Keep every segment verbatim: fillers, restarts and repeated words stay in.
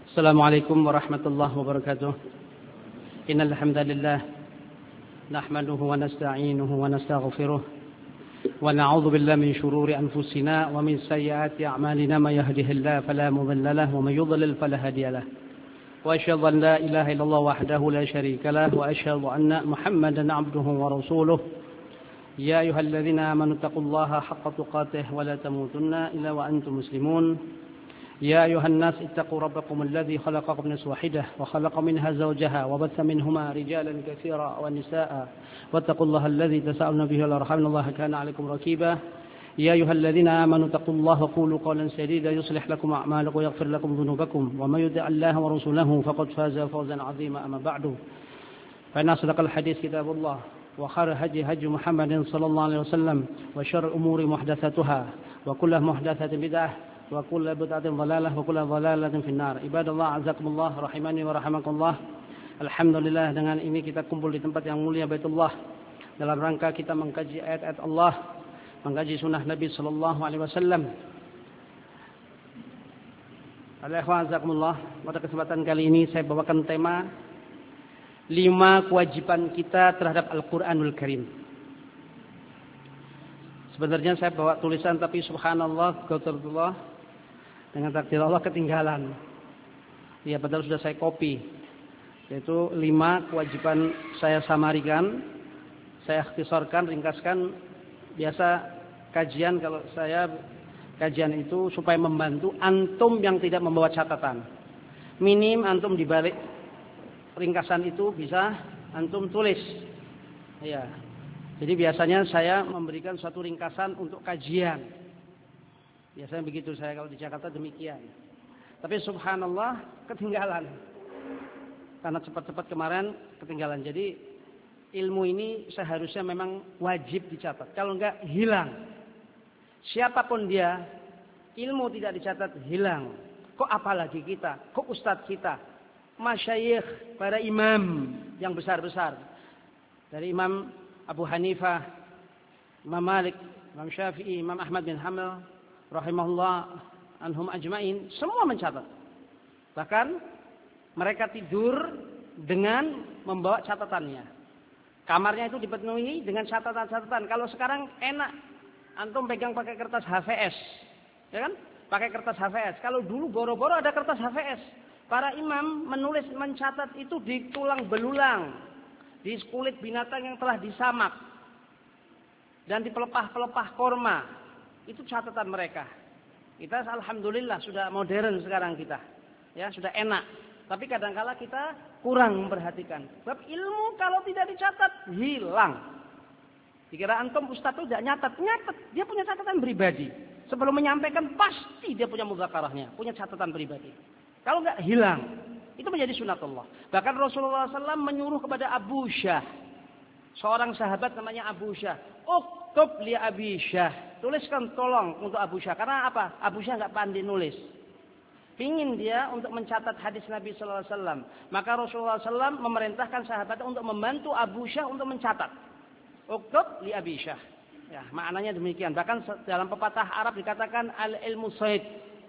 السلام عليكم ورحمة الله وبركاته. إن الحمد لله نحمده ونستعينه ونستغفره ونعوذ بالله من شرور أنفسنا ومن سيئات أعمالنا. من يهده الله فلا مضل له ومن يضلل فلا هادي له. وأشهد أن لا إله إلا الله وحده لا شريك له وأشهد أن محمدا عبده ورسوله. يا أيها الذين آمنوا اتقوا الله حق تقاته ولا تموتن إلا وأنتم مسلمون. يا أيها الناس اتقوا ربكم الذي خلقكم من نفس واحدة وخلق منها زوجها وبث منهما رجالا كثيرا ونساء واتقوا الله الذي تساءلون به والأرحام إن الله كان عليكم رقيبا. يا أيها الذين آمنوا اتقوا الله وقولوا قولا سديدا يصلح لكم أعمالكم ويغفر لكم ذنوبكم ومن يطع الله ورسوله فقد فاز فوزا عظيما. أما بعد فإن أصدق الحديث كتاب الله وخير هدي هدي محمد صلى الله عليه وسلم وشر الأمور محدثاتها وكل محدثة بدعة وكل بدعة ضلالة وكل ضلالة في النار. Ibadallah azakumullah rahimani wa rahimakumullah. Alhamdulillah, dengan ini kita kumpul di tempat yang mulia Baitullah dalam rangka kita mengkaji ayat-ayat Allah, mengkaji sunnah Nabi sallallahu alaihi wasallam. Alaikum azakumullah. Pada kesempatan kali ini saya bawakan tema lima kewajiban kita terhadap Al-Qur'anul Karim. Sebenarnya saya bawa tulisan tapi subhanallah, qadarullah, dengan takdir Allah ketinggalan. Ya, padahal sudah saya copy. Yaitu lima kewajiban saya samarikan, saya ikhtisarkan, ringkaskan. Biasa kajian kalau saya kajian itu supaya membantu antum yang tidak membawa catatan. Minim antum di balik ringkasan itu bisa antum tulis. Ya. Jadi biasanya saya memberikan suatu ringkasan untuk kajian. Biasanya begitu saya kalau di Jakarta demikian. Tapi subhanallah ketinggalan. Karena cepat-cepat kemarin ketinggalan. Jadi ilmu ini seharusnya memang wajib dicatat. Kalau enggak hilang. Siapapun dia, ilmu tidak dicatat hilang. Kok apalagi kita? Kok ustadz kita? Masyayikh, para imam yang besar-besar. Dari Imam Abu Hanifah, Imam Malik, Imam Syafi'i, Imam Ahmad bin Hanbal, rahimahullah anhum ajmain, semua mencatat. Bahkan mereka tidur dengan membawa catatannya. Kamarnya itu dipenuhi dengan catatan-catatan. Kalau sekarang enak, antum pegang pakai kertas H V S, ya kan? Pakai kertas H V S. Kalau dulu boro-boro ada kertas H V S. Para imam menulis, mencatat itu di tulang belulang, di kulit binatang yang telah disamak, dan di pelepah-pelepah korma. Itu catatan mereka. Kita alhamdulillah sudah modern sekarang kita. Ya, sudah enak. Tapi kadangkala kita kurang memperhatikan. Sebab ilmu kalau tidak dicatat hilang. Dikira antum ustaz itu tidak nyatat, nyatat. Dia punya catatan pribadi. Sebelum menyampaikan pasti dia punya mudzakarahnya, punya catatan pribadi. Kalau enggak hilang. Itu menjadi sunatullah. Bahkan Rasulullah sallallahu alaihi wasallam menyuruh kepada Abu Syah, seorang sahabat namanya Abu Syah, uktub li Abi Syah. Tuliskan tolong untuk Abu Syah. Karena apa? Abu Syah enggak pandai nulis. Pingin dia untuk mencatat hadis Nabi sallallahu alaihi wasallam. Maka Rasulullah sallallahu alaihi wasallam memerintahkan sahabatnya untuk membantu Abu Syah untuk mencatat. Uktub li Abi Syah. Ya, maknanya demikian. Bahkan dalam pepatah Arab dikatakan al-ilmu sayd.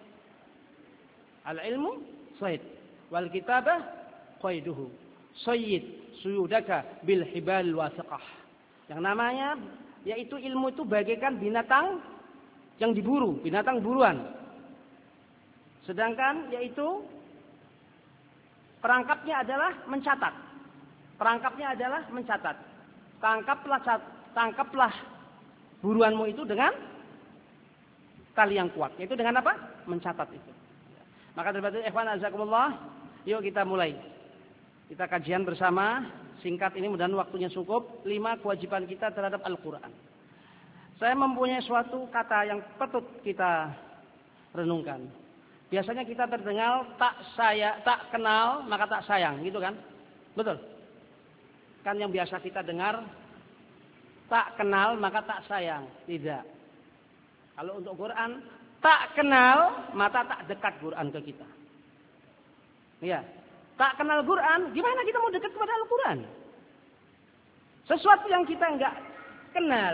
Al-ilmu sayd. Wal kitabah qaiduhu. Sayyid suyudaka bil hibal wasiqah. Yang namanya yaitu ilmu itu bagaikan binatang yang diburu, binatang buruan. Sedangkan yaitu perangkapnya adalah mencatat. Perangkapnya adalah mencatat. Tangkaplah tangkaplah buruanmu itu dengan tali yang kuat. Yaitu dengan apa? Mencatat itu. Maka terima kasih ikhwan azakumullah. Yuk kita mulai. Kita kajian bersama. Singkat ini mudah-mudahan waktunya cukup. Lima kewajiban kita terhadap Al-Quran. Saya mempunyai suatu kata yang patut kita renungkan. Biasanya kita terdengar tak saya, tak kenal maka tak sayang, gitu kan? Betul? Kan yang biasa kita dengar tak kenal maka tak sayang. Tidak. Kalau untuk Quran, tak kenal maka tak dekat Quran ke kita. Iya. Tak kenal Quran, gimana kita mau dekat kepada Al-Quran? Sesuatu yang kita enggak kenal,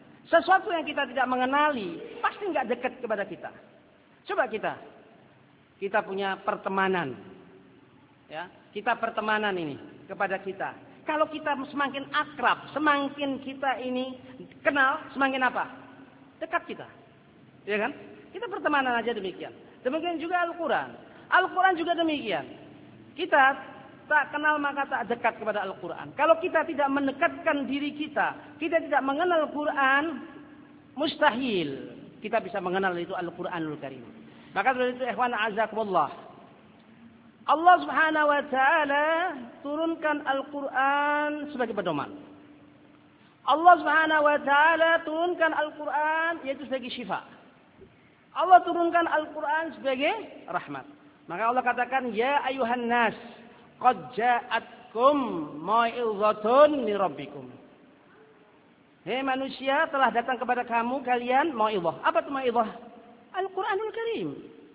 sesuatu yang kita tidak mengenali, pasti enggak dekat kepada kita. Coba kita kita punya pertemanan. Ya, kita pertemanan ini kepada kita. Kalau kita semakin akrab, semakin kita ini kenal, semakin apa? Dekat kita. Ya kan? Kita pertemanan aja demikian. Demikian juga Al-Quran. Al-Quran juga demikian. Kita tak kenal maka tak dekat kepada Al-Quran. Kalau kita tidak mendekatkan diri kita, kita tidak mengenal Al-Quran, mustahil kita bisa mengenal itu Al-Quranul Karim. Maka dari itu ikhwan azakumullah, Allah Subhanahu wa taala turunkan Al-Quran sebagai pedoman. Allah Subhanahu wa taala turunkan Al-Quran yaitu sebagai syifa. Allah turunkan Al-Quran sebagai rahmat. Maka Allah katakan, ya ayuhan nas, qad ja'atkum mau'izatun min rabbikum. Hei manusia, telah datang kepada kamu kalian mau'izah. Apa itu mau'izah? Al-Quranul Karim.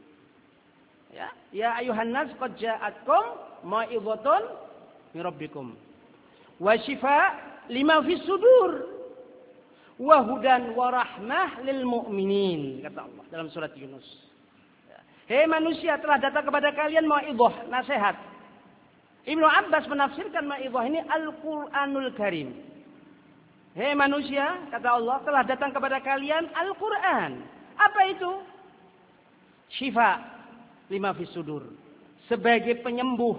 Ya, ya ayuhan nas, qad ja'atkum mau'izatun min rabbikum. Wa shifa lima fis sudur. Wa hudan wa rahmah lil mu'minin, kata Allah dalam surat Yunus. Hei manusia, telah datang kepada kalian mau'izah, nasihat. Ibnu Abbas menafsirkan mau'izah ini Al-Quranul Karim. Hei manusia, kata Allah, telah datang kepada kalian Al-Quran. Apa itu? Syifa lima fis sudur. Sebagai penyembuh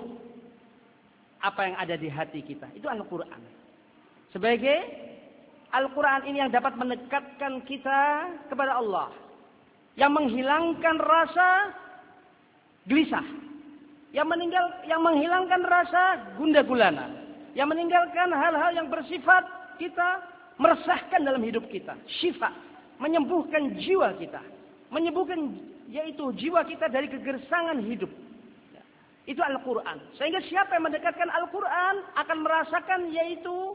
apa yang ada di hati kita. Itu Al-Quran. Sebagai Al-Quran ini yang dapat mendekatkan kita kepada Allah. Yang menghilangkan rasa gelisah. Yang meninggal, yang menghilangkan rasa gundah gulana. Yang meninggalkan hal-hal yang bersifat kita meresahkan dalam hidup kita. Syifa, menyembuhkan jiwa kita. Menyembuhkan yaitu jiwa kita dari kegersangan hidup. Itu Al-Quran. Sehingga siapa yang mendekatkan Al-Quran akan merasakan yaitu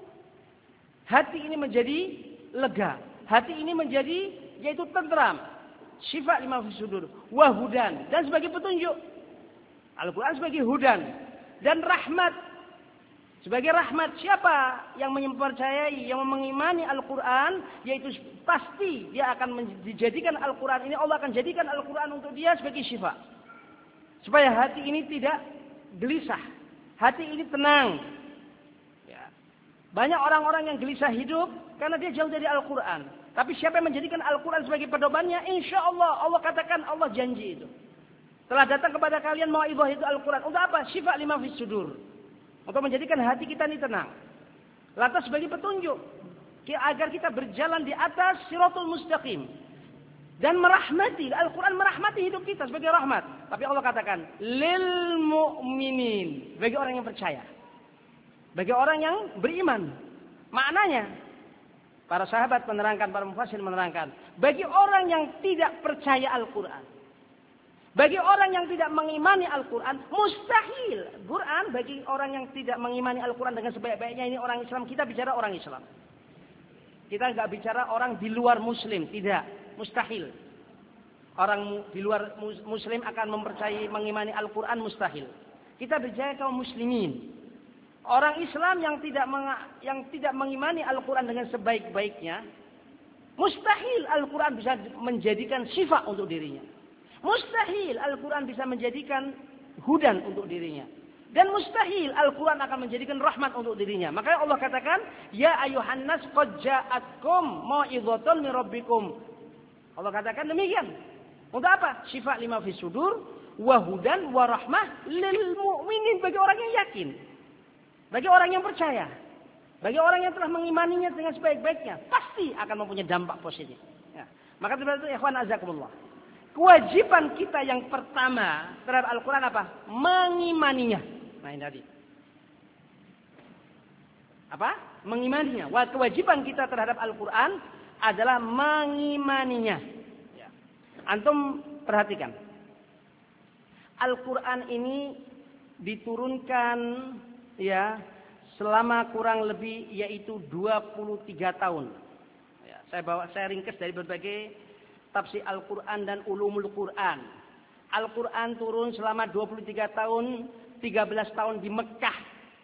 hati ini menjadi lega. Hati ini menjadi yaitu tenteram. Syifa lima fis sudur. Wahudan. Dan sebagai petunjuk. Al-Quran sebagai hudan. Dan rahmat. Sebagai rahmat. Siapa yang mempercayai, yang mengimani Al-Quran, yaitu pasti dia akan dijadikan Al-Quran ini. Allah akan jadikan Al-Quran untuk dia sebagai syifa. Supaya hati ini tidak gelisah. Hati ini tenang. Ya. Banyak orang-orang yang gelisah hidup karena dia jauh dari Al-Quran. Tapi siapa yang menjadikan Al-Quran sebagai pedomannya, insya Allah, Allah katakan, Allah janji itu. Telah datang kepada kalian mau'izah itu Al-Quran. Untuk apa? Syifa lima fis sudur. Untuk menjadikan hati kita ini tenang. Lantas sebagai petunjuk. Agar kita berjalan di atas siratul mustaqim. Dan merahmati. Al-Quran merahmati hidup kita sebagai rahmat. Tapi Allah katakan, lil mu'minin. Bagi orang yang percaya. Bagi orang yang beriman. Maknanya, para sahabat menerangkan, para mufassir menerangkan. Bagi orang yang tidak percaya Al-Quran. Bagi orang yang tidak mengimani Al-Quran, mustahil. Quran bagi orang yang tidak mengimani Al-Quran dengan sebaik-baiknya, ini orang Islam. Kita bicara orang Islam. Kita nggak bicara orang di luar Muslim, tidak. Mustahil. Orang di luar Muslim akan mempercayai mengimani Al-Quran, mustahil. Kita bicara kaum muslimin. Orang Islam yang tidak meng, yang tidak mengimani Al-Quran dengan sebaik-baiknya, mustahil Al-Quran bisa menjadikan syifa untuk dirinya. Mustahil Al-Quran bisa menjadikan hudan untuk dirinya. Dan mustahil Al-Quran akan menjadikan rahmat untuk dirinya. Makanya Allah katakan, ya ayuhan nas qad ja'atkum mau'izatun min rabbikum. Allah katakan demikian. Untuk apa? Syifa lima fis sudur wa hudan wa rahmah lil mu'minin, bagi orang yang yakin. Bagi orang yang percaya. Bagi orang yang telah mengimaninya dengan sebaik-baiknya, pasti akan mempunyai dampak positif. Ya. Maka itu ikhwan azakumullah. Kewajiban kita yang pertama terhadap Al-Quran apa? Mengimaninya. Nah ini tadi. Apa? Mengimaninya. Kewajiban kita terhadap Al-Quran adalah mengimaninya. Ya. Antum perhatikan. Al-Quran ini diturunkan ya selama kurang lebih yaitu dua puluh tiga tahun. Ya, saya bawa saya ringkas dari berbagai tafsir Al-Quran dan ulumul Quran. Al-Quran turun selama dua puluh tiga tahun, tiga belas tahun di Mekah.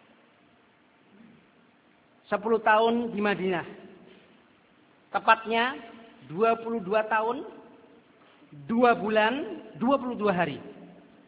sepuluh tahun di Madinah. Tepatnya dua puluh dua tahun, dua bulan, dua puluh dua hari.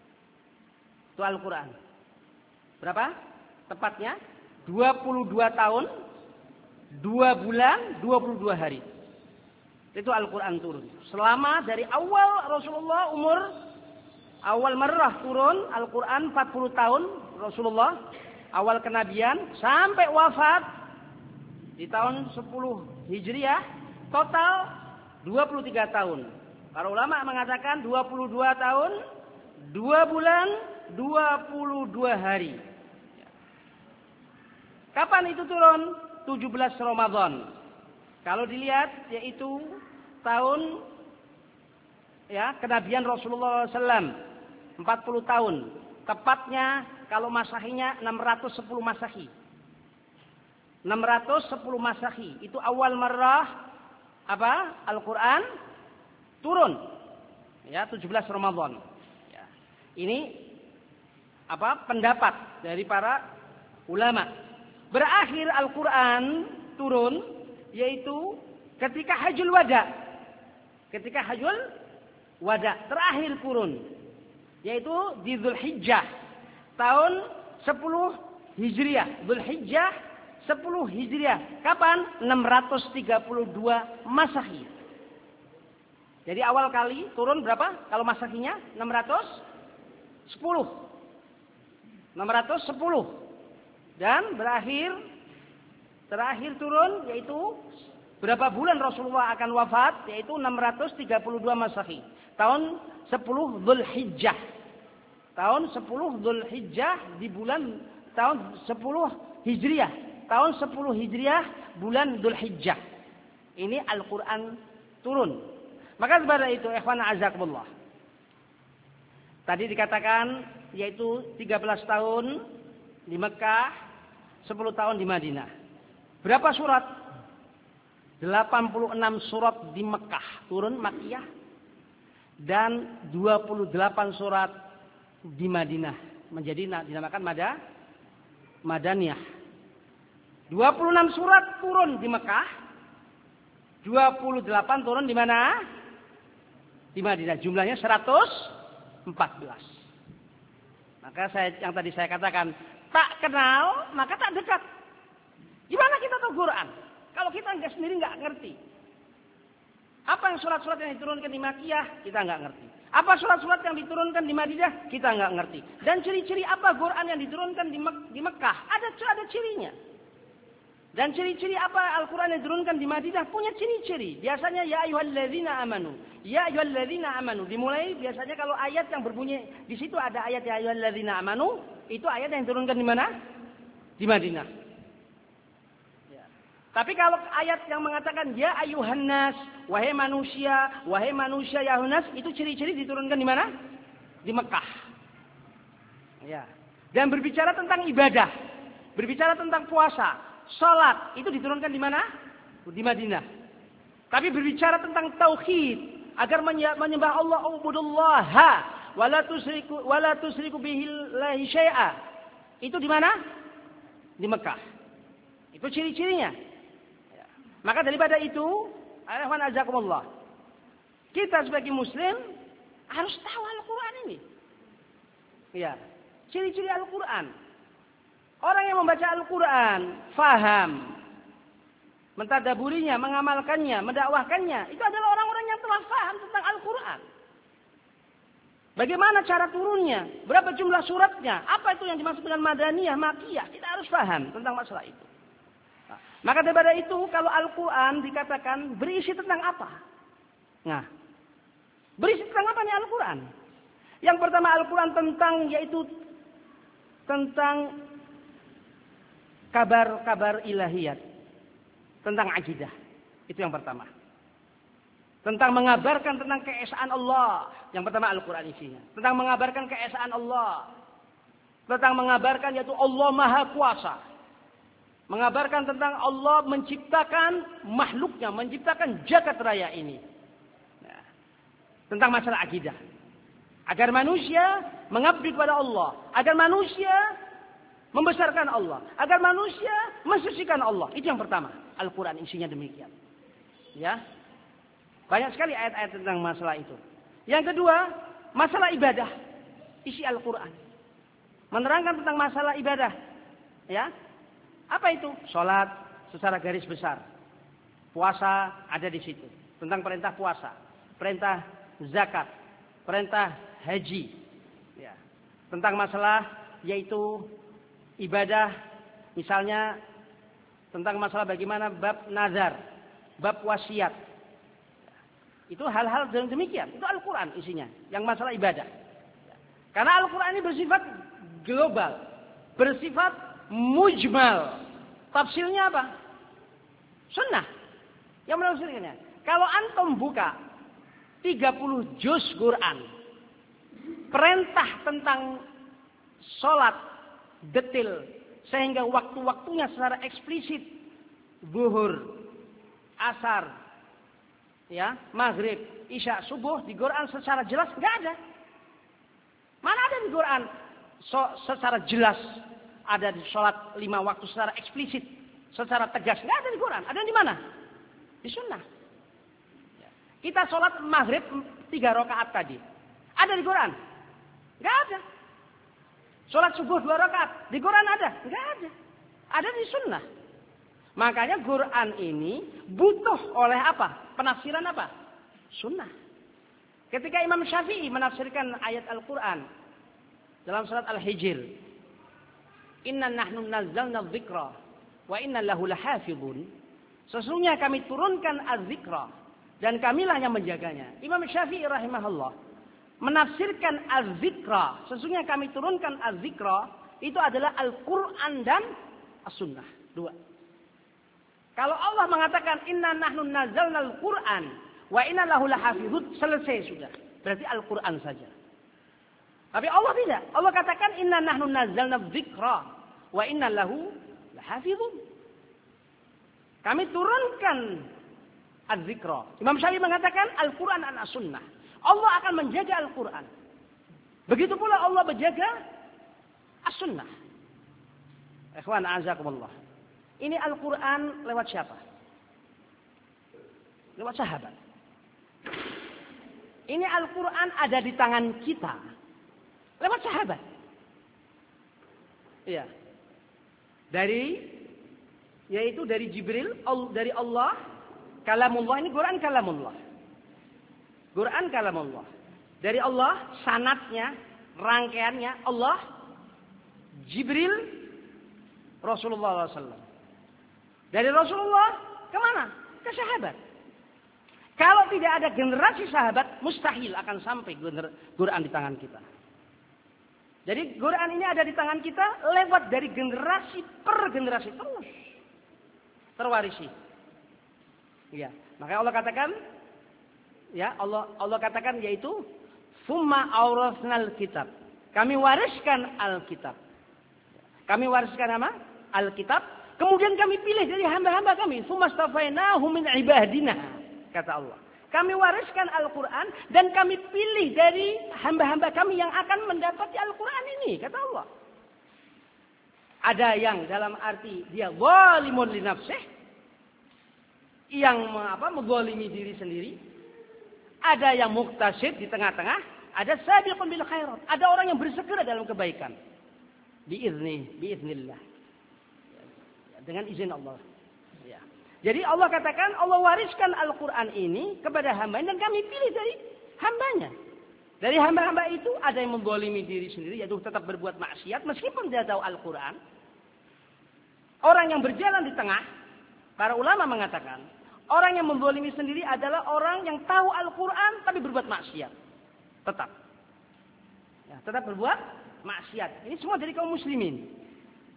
Itu Al-Quran. Berapa? Tepatnya dua puluh dua tahun, dua bulan, dua puluh dua hari. Itu Al-Quran turun. Selama dari awal Rasulullah umur, awal marrah turun Al-Quran empat puluh tahun Rasulullah, awal kenabian, sampai wafat di tahun sepuluh Hijriah, total dua puluh tiga tahun. Para ulama mengatakan dua puluh dua tahun, dua bulan, dua puluh dua hari. Kapan itu turun? tujuh belas Ramadan. Kalau dilihat yaitu tahun ya kenabian Rasulullah shallallahu alaihi wasallam empat puluh tahun. Tepatnya kalau masahinya enam ratus sepuluh Masehi. enam ratus sepuluh Masehi. Itu awal marrah apa? Al-Quran turun. Ya, tujuh belas Ramadan. Ya. Ini apa? Pendapat dari para ulama. Berakhir Al-Quran turun yaitu ketika Hajjul Wada. Ketika Hajjul Wada terakhir turun yaitu di Dzulhijjah tahun sepuluh Hijriah. Dzulhijjah sepuluh Hijriah. Kapan? enam ratus tiga puluh dua Masehi. Jadi awal kali turun berapa? Kalau Masehinya enam ratus sepuluh. enam ratus sepuluh. Dan berakhir terakhir turun yaitu berapa bulan Rasulullah akan wafat yaitu enam ratus tiga puluh dua Masehi. Tahun sepuluh Dzulhijjah. Tahun sepuluh Dzulhijjah di bulan tahun sepuluh Hijriah. Tahun sepuluh Hijriah bulan Dzulhijjah. Ini Al-Qur'an turun. Maka sebagai itu ikhwan azakumullah. Tadi dikatakan yaitu tiga belas tahun di Mekah, sepuluh tahun di Madinah. Berapa surat? delapan puluh enam surat di Mekah turun Makkiyah dan dua puluh delapan surat di Madinah menjadi dinamakan Mada Madaniyah. dua puluh enam surat turun di Mekah, dua puluh delapan turun di mana? Di Madinah. Jumlahnya seratus empat belas. Maka saya yang tadi saya katakan tak kenal, maka tak dekat. Gimana kita tahu Quran? Kalau kita nggak sendiri nggak ngerti. Apa yang surat-surat yang diturunkan di Makkiyah, kita nggak ngerti. Apa surat-surat yang diturunkan di Madinah, kita nggak ngerti. Dan ciri-ciri apa Quran yang diturunkan di, Mek di Mekah, ada ada cirinya. Dan ciri-ciri apa Al-Quran yang diturunkan di Madinah punya ciri-ciri. Biasanya ya ayyuhalladzina amanu. Ya ayyuhalladzina amanu. Dimulai biasanya kalau ayat yang berbunyi di situ ada ayat ya ayyuhalladzina amanu, itu ayat yang diturunkan di mana? Di Madinah. Ya. Tapi kalau ayat yang mengatakan ya ayyuhannas, wahai manusia, wahai manusia ya ayyuhannas, itu ciri-ciri diturunkan di mana? Di Mekah. Ya. Dan berbicara tentang ibadah, berbicara tentang puasa, salat itu diturunkan di mana? Di Madinah. Tapi berbicara tentang tauhid agar menyembah Allah, ubudullaha wala tusriku wala tusriku bihi syai'a. Itu di mana? Di Mekah. Itu ciri-cirinya. Ya. Maka daripada itu, ayuhan azakumullah. Kita sebagai muslim harus tahu Al-Qur'an ini. Ya. Ciri-ciri Al-Qur'an. Orang yang membaca Al-Quran, faham, mentadaburinya, mengamalkannya, mendakwahkannya, itu adalah orang-orang yang telah faham tentang Al-Quran. Bagaimana cara turunnya, berapa jumlah suratnya, apa itu yang dimaksud dengan Madaniyah, Makkiyah, kita harus faham tentang masalah itu. Nah, maka daripada itu, kalau Al-Quran dikatakan berisi tentang apa? Nah, berisi tentang apa nih Al-Quran? Yang pertama Al-Quran tentang, yaitu tentang kabar-kabar ilahiyat. Tentang akidah. Itu yang pertama. Tentang mengabarkan tentang keesaan Allah. Yang pertama Al-Quran isinya. Tentang mengabarkan keesaan Allah. Tentang mengabarkan yaitu Allah Maha Kuasa. Mengabarkan tentang Allah menciptakan makhluknya. Menciptakan jagat raya ini. Nah, tentang masalah akidah. Agar manusia mengabdi kepada Allah. Agar manusia membesarkan Allah. Agar manusia mensucikan Allah. Itu yang pertama. Al-Quran isinya demikian. Ya. Banyak sekali ayat-ayat tentang masalah itu. Yang kedua, masalah ibadah. Isi Al-Quran. menerangkan tentang masalah ibadah. Ya. Apa itu? Salat secara garis besar. Puasa ada di situ. Tentang perintah puasa, perintah zakat, perintah haji. Ya. Tentang masalah yaitu ibadah, misalnya tentang masalah bagaimana bab nazar, bab wasiat. Itu hal-hal demikian. Itu Al-Quran isinya, yang masalah ibadah. Karena Al-Quran ini bersifat global, bersifat mujmal. Tafsirnya apa? Sunnah yang menafsirkannya. Kalau antum buka tiga puluh juz Quran, perintah tentang sholat detil sehingga waktu-waktunya secara eksplisit, zuhur, asar, ya, maghrib, isya, subuh di Quran secara jelas nggak ada. Mana ada di Quran so, secara jelas ada di sholat lima waktu secara eksplisit, secara tegas, nggak ada di Quran. Ada di mana? Di Sunnah. Kita sholat maghrib tiga rakaat tadi. Ada di Quran? Nggak ada. Sholat subuh dua rakaat. Di Quran ada? Nggak ada. Ada di sunnah. Makanya Quran ini butuh oleh apa? Penafsiran apa? Sunnah. Ketika Imam Syafi'i menafsirkan ayat Al-Quran dalam surat Al-Hijr. Inna nahnu nazzalna dzikra wa inna lahu lahafidhun. Sesungguhnya kami turunkan az-zikra. Dan kamilah yang menjaganya. Imam Syafi'i rahimahullah menafsirkan az-zikra. Sesungguhnya kami turunkan az-zikra. Itu adalah Al-Quran dan as-sunnah. Dua. Kalau Allah mengatakan inna nahnu nazzalna al-Quran wa inna lahu lahafidhun, selesai sudah. Berarti Al-Quran saja. Tapi Allah tidak. Allah katakan inna nahnu nazzalna dzikra wa inna lahu lahafidhun. Kami turunkan az-zikra. Imam Syafi'i mengatakan Al-Quran dan as-sunnah. Allah akan menjaga Al-Quran. Begitu pula Allah menjaga as-sunnah. Ikhwan a'azakumullah. Ini Al-Quran lewat siapa? Lewat sahabat. Ini Al-Quran ada di tangan kita. Lewat sahabat. Iya. Dari, yaitu dari Jibril, dari Allah, kalamullah, ini Quran kalamullah. Quran kalamullah. Dari Allah, sanatnya, rangkaiannya, Allah, Jibril, Rasulullah shallallahu alaihi wasallam. Dari Rasulullah, kemana? Ke sahabat. Kalau tidak ada generasi sahabat, mustahil akan sampai Quran di tangan kita. Jadi Quran ini ada di tangan kita lewat dari generasi per generasi terus. Terwarisi. Ya, makanya Allah katakan, ya Allah Allah katakan yaitu summa aurasnal kitab. Kami wariskan Alkitab. Kami wariskan apa? Alkitab. Kemudian kami pilih dari hamba-hamba kami. Summa stafainahum min ibadina. Kata Allah. Kami wariskan Al-Quran dan kami pilih dari hamba-hamba kami yang akan mendapati Al-Quran ini. Kata Allah. Ada yang dalam arti dia zalimun li nafsih. Yang apa, menzalimi diri sendiri. Ada yang muktasid di tengah-tengah. Ada sabiqun bil khairat. Ada orang yang bersegera dalam kebaikan. Biizni, biiznillah. Dengan izin Allah. Ya. Jadi Allah katakan Allah wariskan Al-Quran ini kepada hamba dan kami pilih dari hambanya. Dari hamba-hamba itu ada yang menzalimi diri sendiri, yaitu tetap berbuat maksiat meskipun dia tahu Al-Quran. Orang yang berjalan di tengah, para ulama mengatakan orang yang menzalimi sendiri adalah orang yang tahu Al-Quran tapi berbuat maksiat. Tetap. Ya, tetap berbuat maksiat. Ini semua dari kaum muslimin.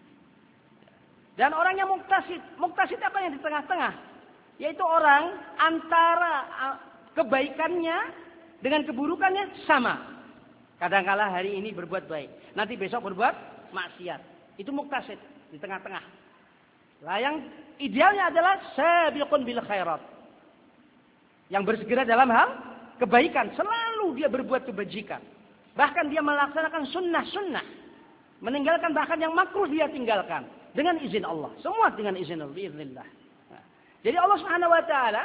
Dan orang yang muktasid. Muktasid apa yang di tengah-tengah? Yaitu orang antara kebaikannya dengan keburukannya sama. Kadang-kala hari ini berbuat baik. Nanti besok berbuat maksiat. Itu muktasid. Di tengah-tengah. Lah yang idealnya adalah sabiqun bil khairat. Yang bersegera dalam hal kebaikan. Selalu dia berbuat kebajikan. Bahkan dia melaksanakan sunnah-sunnah. Meninggalkan bahkan yang makruh dia tinggalkan. Dengan izin Allah. Semua dengan izin Allah. Biiznillah. Nah, jadi Allah subhanahu wa ta'ala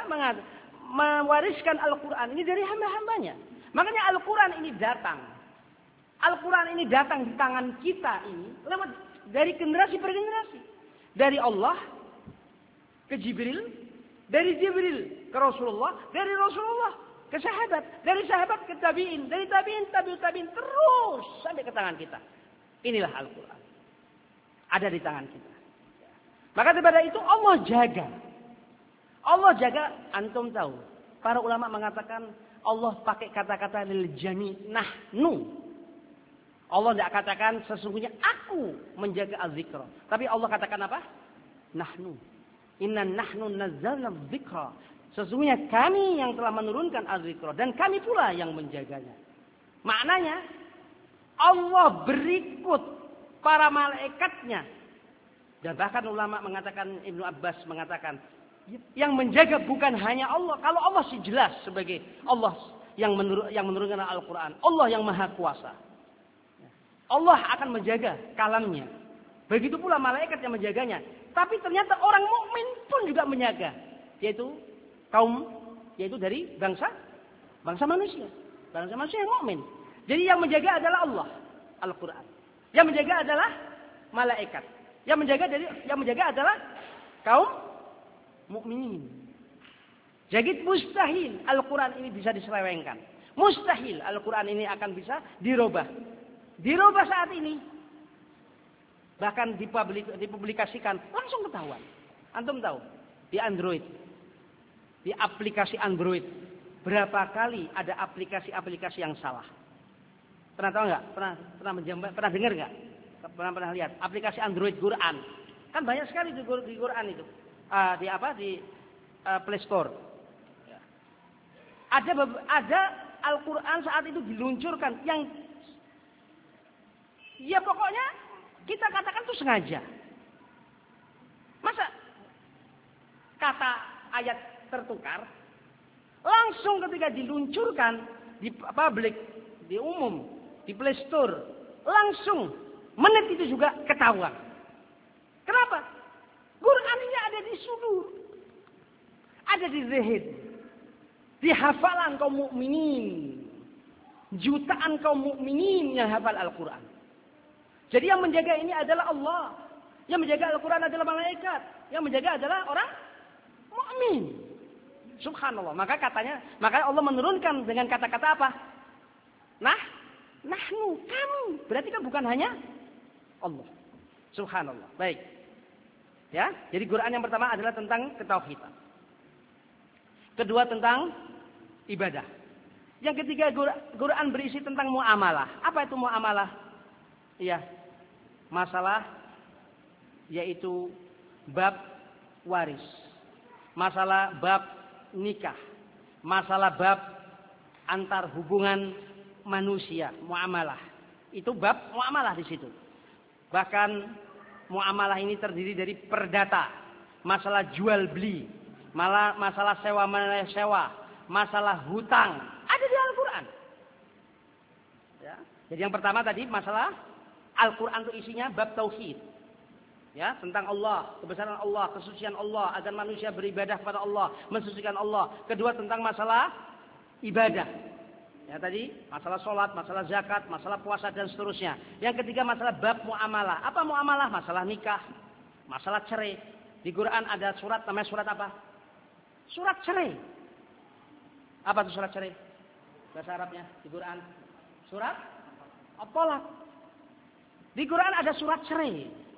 mewariskan Al-Quran ini dari hamba-hambanya. Makanya Al-Quran ini datang. Al-Quran ini datang di tangan kita ini lewat dari generasi per generasi. Dari Allah ke Jibril, dari Jibril ke Rasulullah, dari Rasulullah ke sahabat, dari sahabat ke tabi'in, dari tabi'in, tabi'ut tabi'in, terus sampai ke tangan kita. Inilah Al-Quran. Ada di tangan kita. Maka daripada itu Allah jaga. Allah jaga, antum tahu. Para ulama mengatakan Allah pakai kata-kata lil jami, nahnu. Allah tidak katakan sesungguhnya aku menjaga az-zikra. Tapi Allah katakan apa? Nahnu. Inna nahnu nazzalna az-zikra. Sesungguhnya kami yang telah menurunkan az-zikra. Dan kami pula yang menjaganya. Maknanya Allah berikut para malaikatnya. Dan bahkan ulama mengatakan, Ibnu Abbas mengatakan, yang menjaga bukan hanya Allah. Kalau Allah sih jelas sebagai Allah yang, menur yang menurunkan Al-Quran. Allah yang maha kuasa. Allah akan menjaga kalamnya. Begitu pula malaikat yang menjaganya. Tapi ternyata orang mukmin pun juga menjaga. Yaitu kaum, yaitu dari bangsa bangsa manusia. Bangsa manusia yang mukmin. Jadi yang menjaga adalah Allah. Al-Quran. Yang menjaga adalah malaikat. Yang menjaga dari yang menjaga adalah kaum mukminin. Jadi mustahil Al-Quran ini bisa diselewengkan. Mustahil Al-Quran ini akan bisa dirubah. Dirubah saat ini. Bahkan dipublik, dipublikasikan langsung ketahuan. Antum tahu di Android, di aplikasi Android berapa kali ada aplikasi-aplikasi yang salah. Pernah tahu nggak? Pernah pernah menjambat, pernah dengar nggak? Pernah pernah lihat aplikasi Android Quran? Kan banyak sekali di, di Quran itu. Uh, di apa? Di uh, Play Store. Ada ada Al-Quran saat itu diluncurkan yang ya pokoknya kita katakan itu sengaja. Masa kata ayat tertukar langsung ketika diluncurkan di publik, di umum, di Play Store, langsung menit itu juga ketahuan. Kenapa? Quran ini ada di sudur, ada di zihn, di hafalan kaum mukminin, jutaan kaum mukminin yang hafal Al-Quran. Jadi yang menjaga ini adalah Allah, yang menjaga Al-Quran adalah malaikat, yang menjaga adalah orang mukmin. Subhanallah. Maka katanya, maka Allah menurunkan dengan kata-kata apa? Nah, nahnu, kami. Berarti kan bukan hanya Allah. Subhanallah. Baik. Ya, jadi Quran yang pertama adalah tentang ketauhidan. Kedua tentang ibadah. Yang ketiga Quran berisi tentang muamalah. Apa itu muamalah? Iya. Masalah yaitu bab waris. Masalah bab nikah. Masalah bab antar hubungan manusia, muamalah. Itu bab muamalah di situ. Bahkan muamalah ini terdiri dari perdata, masalah jual beli, malah masalah sewa menyewa, masalah hutang, ada di Al-Quran. Ya. Jadi yang pertama tadi masalah Al-Quran itu isinya bab tauhid, ya, tentang Allah, kebesaran Allah, kesucian Allah, agar manusia beribadah kepada Allah, mensucikan Allah. Kedua tentang masalah ibadah, ya tadi masalah sholat, masalah zakat, masalah puasa dan seterusnya. Yang ketiga masalah bab muamalah. Apa muamalah? Masalah nikah, masalah cerai. Di Quran ada surat namanya surat apa? Surat cerai. Apa itu surat cerai? Bahasa Arabnya di Quran surat at-talaq. Di Quran ada surat cerai.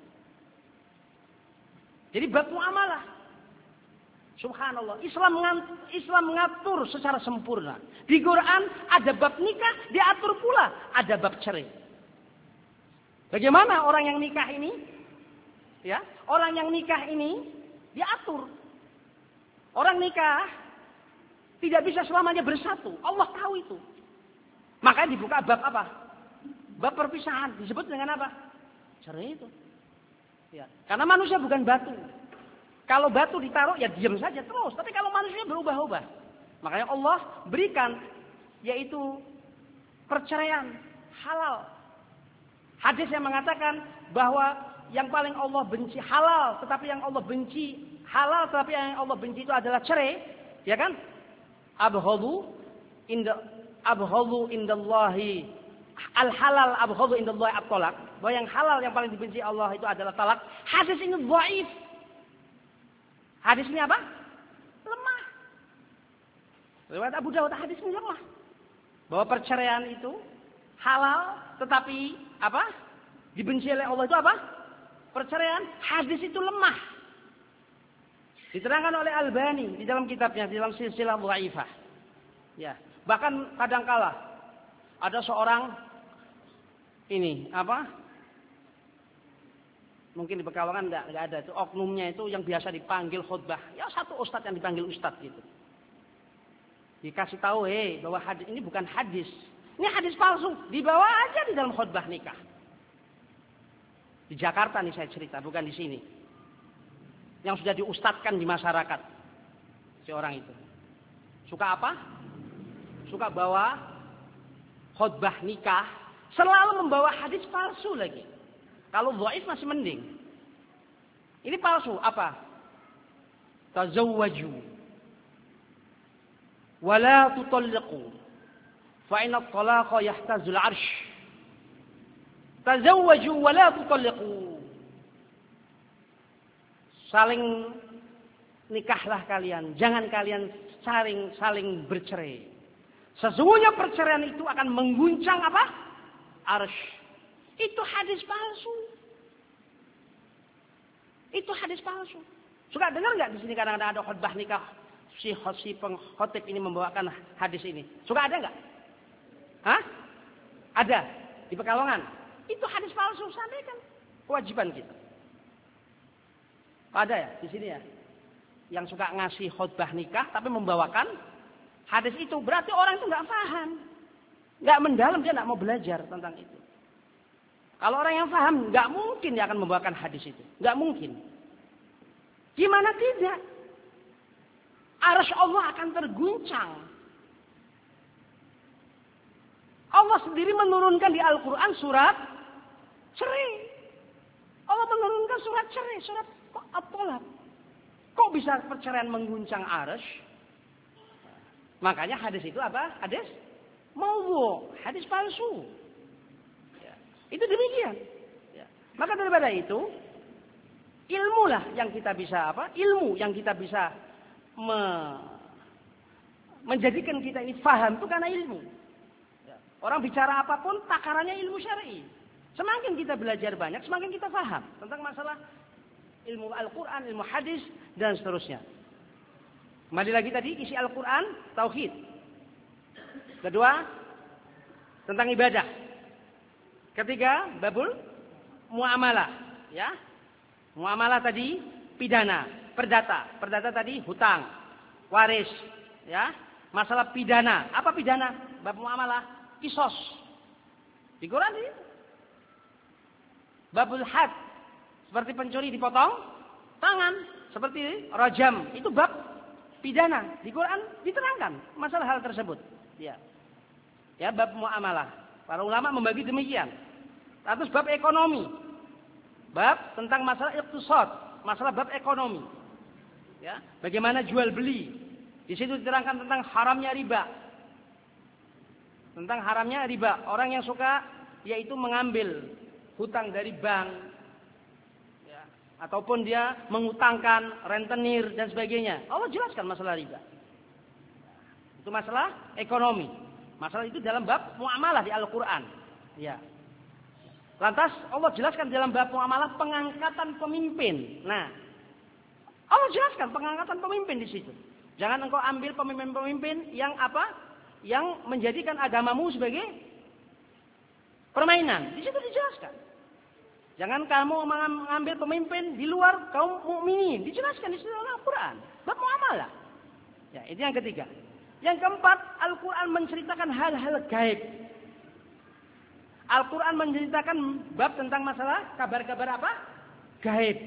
Jadi bab muamalah. Subhanallah. Islam Islam mengatur secara sempurna. Di Quran ada bab nikah, diatur pula ada bab cerai. Bagaimana orang yang nikah ini? Ya, orang yang nikah ini diatur. Orang nikah tidak bisa selamanya bersatu. Allah tahu itu. Makanya dibuka bab apa? Bab perpisahan disebut dengan apa? Cerai itu. Ya. Karena manusia bukan batu. Kalau batu ditaruh ya diam saja terus. Tapi kalau manusia berubah-ubah. Makanya Allah berikan yaitu perceraian halal. Hadis yang mengatakan bahwa yang paling Allah benci halal, tetapi yang Allah benci halal, tetapi yang Allah benci itu adalah cerai, ya kan? Abghadu inda abghadu indallahi al-halal abghadhu indallahi at-talaq, bahwa yang halal yang paling dibenci Allah itu adalah talak. Hadis ini dhaif. Hadis ini apa? Lemah. Riwayat Abu Dawud hadis ini lemah. Bahwa perceraian itu halal tetapi apa? Dibenci oleh Allah itu apa? Perceraian. Hadis itu lemah. Diterangkan oleh Albani di dalam kitabnya, di dalam silsilah dhaifah. Ya, bahkan kadangkala ada seorang ini apa? Mungkin di Pekalongan enggak enggak ada itu oknumnya itu yang biasa dipanggil khutbah. Ya satu ustadz yang dipanggil ustadz gitu. Dikasih tahu, "Hei, bahwa hadis ini bukan hadis. Ini hadis palsu. Dibawa aja di dalam khutbah nikah." Di Jakarta nih saya cerita, bukan di sini. Yang sudah diustadkan di masyarakat. Si orang itu. Suka apa? Suka bawa khutbah nikah, selalu membawa hadis palsu lagi. Kalau dhaif masih mending. Ini palsu apa? Tazawwaju wa la tutalliqu fa inna at-talaqa yahtazul 'arsy. Tazawwaju wa la tutalliqu. Saling nikahlah kalian, jangan kalian saling saling bercerai. Sesungguhnya perceraian itu akan mengguncang apa? Arsy. Itu hadis palsu. Itu hadis palsu. Suka dengar nggak di sini kadang-kadang ada khutbah nikah si si pengkhotib ini membawakan hadis ini? Suka ada nggak? Hah? Ada di Pekalongan. Itu hadis palsu, sampaikan. Kewajiban kita. Ada ya di sini ya? Yang suka ngasih khutbah nikah tapi membawakan hadis itu, berarti orang itu nggak paham, nggak mendalam, dia nggak mau belajar tentang itu. Kalau orang yang paham, nggak mungkin dia akan membawakan hadis itu, nggak mungkin. Gimana tidak? Arsy Allah akan terguncang. Allah sendiri menurunkan di Al-Quran surat cerai. Allah menurunkan surat cerai, surat At-Talaq. Kok bisa perceraian mengguncang arsy? Makanya hadis itu apa? Hadis maudhu', hadis palsu. Ya, itu demikian. Ya. Maka daripada itu, ilmulah yang kita bisa apa? Ilmu yang kita bisa me menjadikan kita ini faham itu karena ilmu. Ya. Orang bicara apapun takarannya ilmu syar'i. Semakin kita belajar banyak, semakin kita faham tentang masalah ilmu Al-Quran, ilmu hadis, dan seterusnya. Kembali lagi tadi, isi Al-Quran, tauhid. Kedua, tentang ibadah. Ketiga, babul muamalah. Ya, muamalah tadi, pidana, perdata. Perdata tadi, hutang, waris. Ya, masalah pidana. Apa pidana? Bab muamalah, kisos. Di Quran ini. Babul had. Seperti pencuri dipotong tangan, seperti rajam, itu bab pidana. Di Quran diterangkan masalah hal tersebut. Ya, ya bab muamalah. Para ulama membagi demikian. Terus bab ekonomi, bab tentang masalah iqtisad, masalah bab ekonomi. Ya, bagaimana jual beli. Di situ diterangkan tentang haramnya riba, tentang haramnya riba. Orang yang suka yaitu mengambil hutang dari bank. Ataupun dia mengutangkan rentenir dan sebagainya. Allah jelaskan masalah riba. Itu masalah ekonomi. Masalah itu dalam bab muamalah di Al-Quran. Ya. Lantas Allah jelaskan dalam bab muamalah pengangkatan pemimpin. Nah, Allah jelaskan pengangkatan pemimpin di situ. Jangan engkau ambil pemimpin-pemimpin yang apa? Yang menjadikan agamamu sebagai permainan. Di situ dijelaskan. Jangan kamu mengambil pemimpin di luar kaum mukminin. Dijelaskan di dalam Al-Quran. Bab muamalah. Ya, itu yang ketiga. Yang keempat, Al-Quran menceritakan hal-hal gaib. Al-Quran menceritakan bab tentang masalah kabar-kabar apa? Gaib.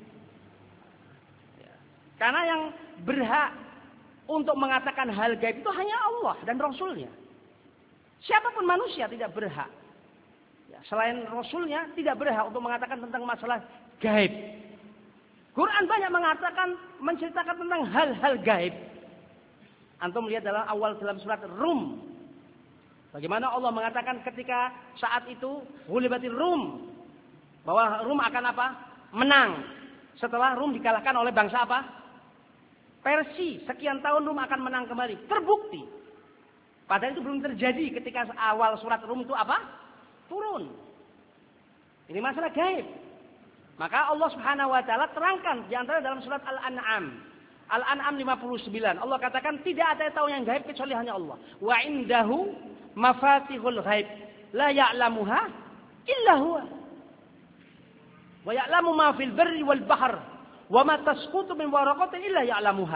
Ya. Karena yang berhak untuk mengatakan hal gaib itu hanya Allah dan Rasulnya. Siapapun manusia tidak berhak. Selain Rasulnya tidak berhak untuk mengatakan tentang masalah gaib. Quran banyak mengatakan, menceritakan tentang hal-hal gaib. Antum lihat dalam awal dalam surat Rum. Bagaimana Allah mengatakan ketika saat itu ghulibatir Rum, bahwa Rum akan apa? Menang. Setelah Rum dikalahkan oleh bangsa apa? Persia. Sekian tahun Rum akan menang kembali. Terbukti. Padahal itu belum terjadi ketika awal surat Rum itu apa? Turun. Ini masalah gaib. Maka Allah Subhanahu wa taala terangkan di antara dalam surat Al-An'am. Al-An'am lima puluh sembilan. Allah katakan tidak ada yang tahu yang gaib kecuali hanya Allah. Wa indahu mafatihul ghaib la ya'lamuha illa huwa. Wa ya'lamu ma fil barri wal bahr wa ma tasqutu min waraqatin illa ya'lamuha.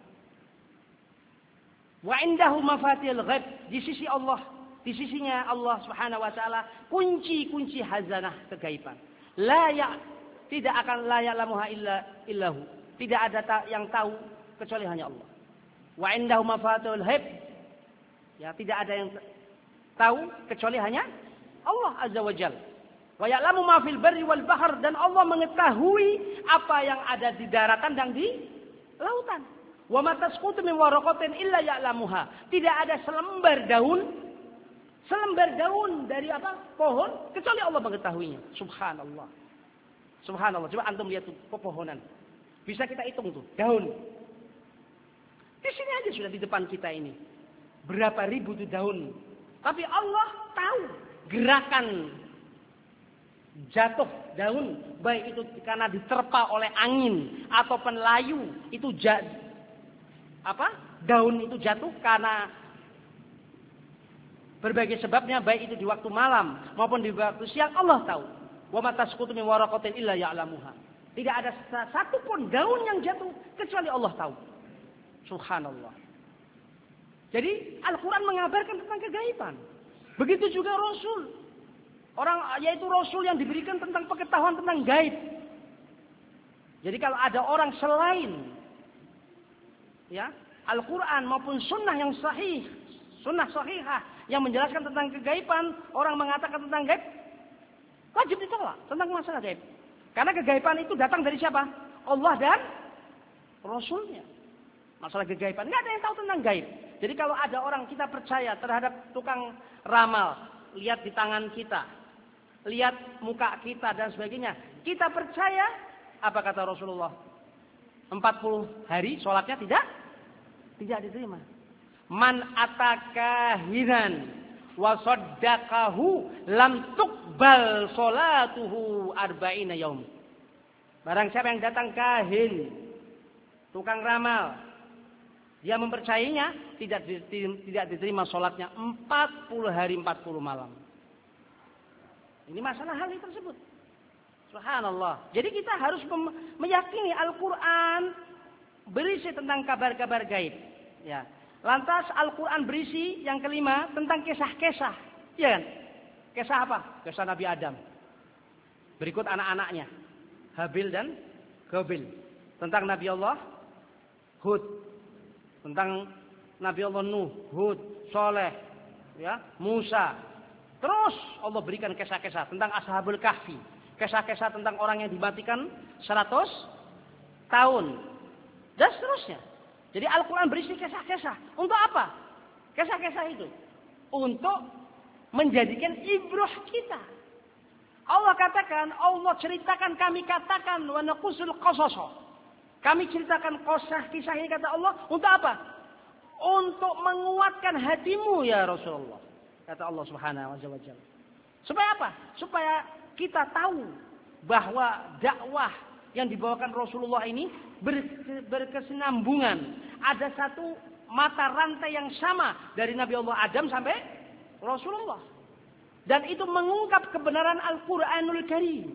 Wa indahu mafatihul ghaib, di sisi Allah, di sisinya Allah Subhanahu wa taala kunci-kunci hazanah kegaiban. La ya tidak akan la ya'lamuha illa illahu. Tidak ada yang tahu kecuali hanya Allah. Wa indahu mafatihul ghaib. Ya, tidak ada yang tahu kecuali hanya Allah Azza wa Jalla. Wa ya'lamu ma fil barri wal bahr, dan Allah mengetahui apa yang ada di daratan dan di lautan. Wa ma tasqutu min waraqatin illa ya'lamuha. Tidak ada selembar daun, selembar daun dari apa? Pohon kecuali Allah mengetahuinya. Subhanallah. Subhanallah. Coba antum lihat tuh pepohonan. Bisa kita hitung tuh, daun. Di sini aja sudah di depan kita ini. Berapa ribu tuh daun. Tapi Allah tahu gerakan jatuh daun. Baik itu karena diterpa oleh angin atau penlayu. Itu ja, apa? Daun itu jatuh karena berbagai sebabnya. Baik itu di waktu malam maupun di waktu siang. Allah tahu. Wa ma tasqutu min waraqatin illa ya'lamuha. Tidak ada satu pun daun yang jatuh kecuali Allah tahu. Subhanallah. Jadi Al-Quran mengabarkan tentang kegaiban. Begitu juga Rasul. Orang yaitu Rasul yang diberikan tentang pengetahuan tentang gaib. Jadi kalau ada orang selain ya Al-Quran maupun sunnah yang sahih, sunnah sahihah yang menjelaskan tentang kegaiban, orang mengatakan tentang gaib, wajib ditolak tentang masalah gaib. Karena kegaiban itu datang dari siapa? Allah dan Rasulnya. Masalah kegaiban. Nggak ada yang tahu tentang gaib. Jadi kalau ada orang kita percaya terhadap tukang ramal. Lihat di tangan kita. Lihat muka kita dan sebagainya. Kita percaya. Apa kata Rasulullah? empat puluh hari sholatnya tidak? Tidak diterima. Man atakahinan wa saddaqahu lam tuqbal sholatuhu arba'ina yaum. Barang siapa yang datang kahin, tukang ramal, dia mempercayainya, tidak tidak diterima sholatnya empat puluh hari empat puluh malam. Ini masalah hal tersebut. Subhanallah. Jadi kita harus meyakini Al-Quran berisi tentang kabar-kabar gaib. Ya. Lantas Al-Quran berisi yang kelima tentang kisah-kisah. Iya kan? Kisah apa? Kisah Nabi Adam. Berikut anak-anaknya. Habil dan Qabil. Tentang Nabi Allah Hud. Tentang Nabi Allah Nuh, Hud, Soleh, ya, Musa. Terus Allah berikan kisah-kisah tentang Ashabul Kahfi. Kisah-kisah tentang orang yang dimatikan seratus tahun. Dan seterusnya. Jadi Al-Quran berisi kisah-kisah. Untuk apa? Kisah-kisah itu. Untuk menjadikan ibrah kita. Allah katakan, Allah ceritakan, kami katakan, wa naqusul qasasa. Kami ceritakan kisah ini kata Allah. Untuk apa? Untuk menguatkan hatimu ya Rasulullah. Kata Allah Subhanahu wa Ta'ala. Supaya apa? Supaya kita tahu bahwa dakwah yang dibawakan Rasulullah ini berkesinambungan. Ada satu mata rantai yang sama dari Nabi Allah Adam sampai Rasulullah. Dan itu mengungkap kebenaran Al-Quranul Karim.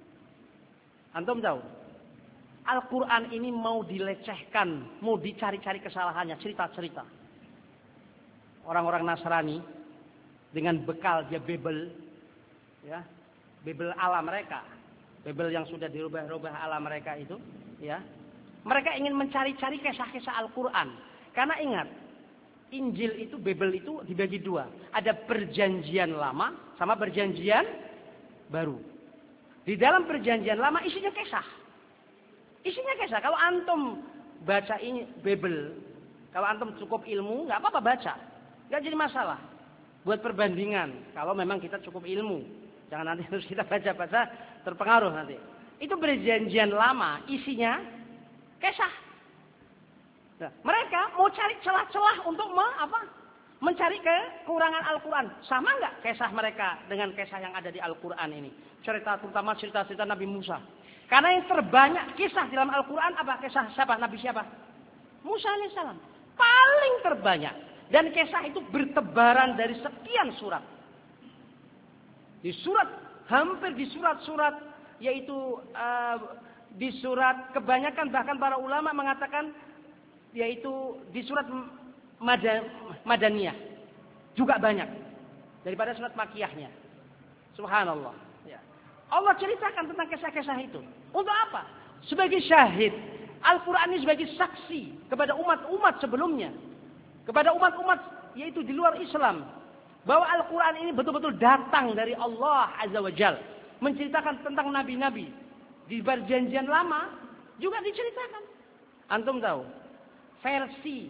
Antum tahu? Al-Quran ini mau dilecehkan, mau dicari-cari kesalahannya, cerita-cerita. Orang-orang Nasrani dengan bekal dia Bible, ya, Bible ala mereka, Bible yang sudah dirubah-rubah ala mereka itu, ya. Mereka ingin mencari-cari kisah-kisah Al-Quran. Karena ingat, Injil itu, Bible itu dibagi dua. Ada perjanjian lama sama perjanjian baru. Di dalam perjanjian lama isinya kisah. Isinya kisah. Kalau antum baca ini Bible, kalau antum cukup ilmu, nggak apa-apa baca. Nggak jadi masalah. buat perbandingan. Kalau memang kita cukup ilmu, jangan nanti terus kita baca-baca terpengaruh nanti. Itu perjanjian lama, isinya kisah. Nah, mereka mau cari celah-celah untuk me, apa? mencari kekurangan Al-Quran. Sama nggak kisah mereka dengan kisah yang ada di Al-Quran ini? Cerita terutama cerita-cerita Nabi Musa. Karena yang terbanyak kisah dalam Al-Quran apa? Kisah siapa? Nabi siapa? Musa alaihissalam. Paling terbanyak. Dan kisah itu bertebaran dari sekian surat. Di surat, hampir di surat-surat, yaitu uh, di surat kebanyakan bahkan para ulama mengatakan, yaitu di surat Madan, Madaniyah. Juga banyak. Daripada surat Makiyahnya. Subhanallah. Ya. Allah ceritakan tentang kisah-kisah itu. Untuk apa? Sebagai syahid. Al-Quran ini sebagai saksi kepada umat-umat sebelumnya. Kepada umat-umat yaitu di luar Islam. Bahwa Al-Quran ini betul-betul datang dari Allah Azza wa Jal. Menceritakan tentang nabi-nabi. Di perjanjian lama juga diceritakan. Antum tahu. Versi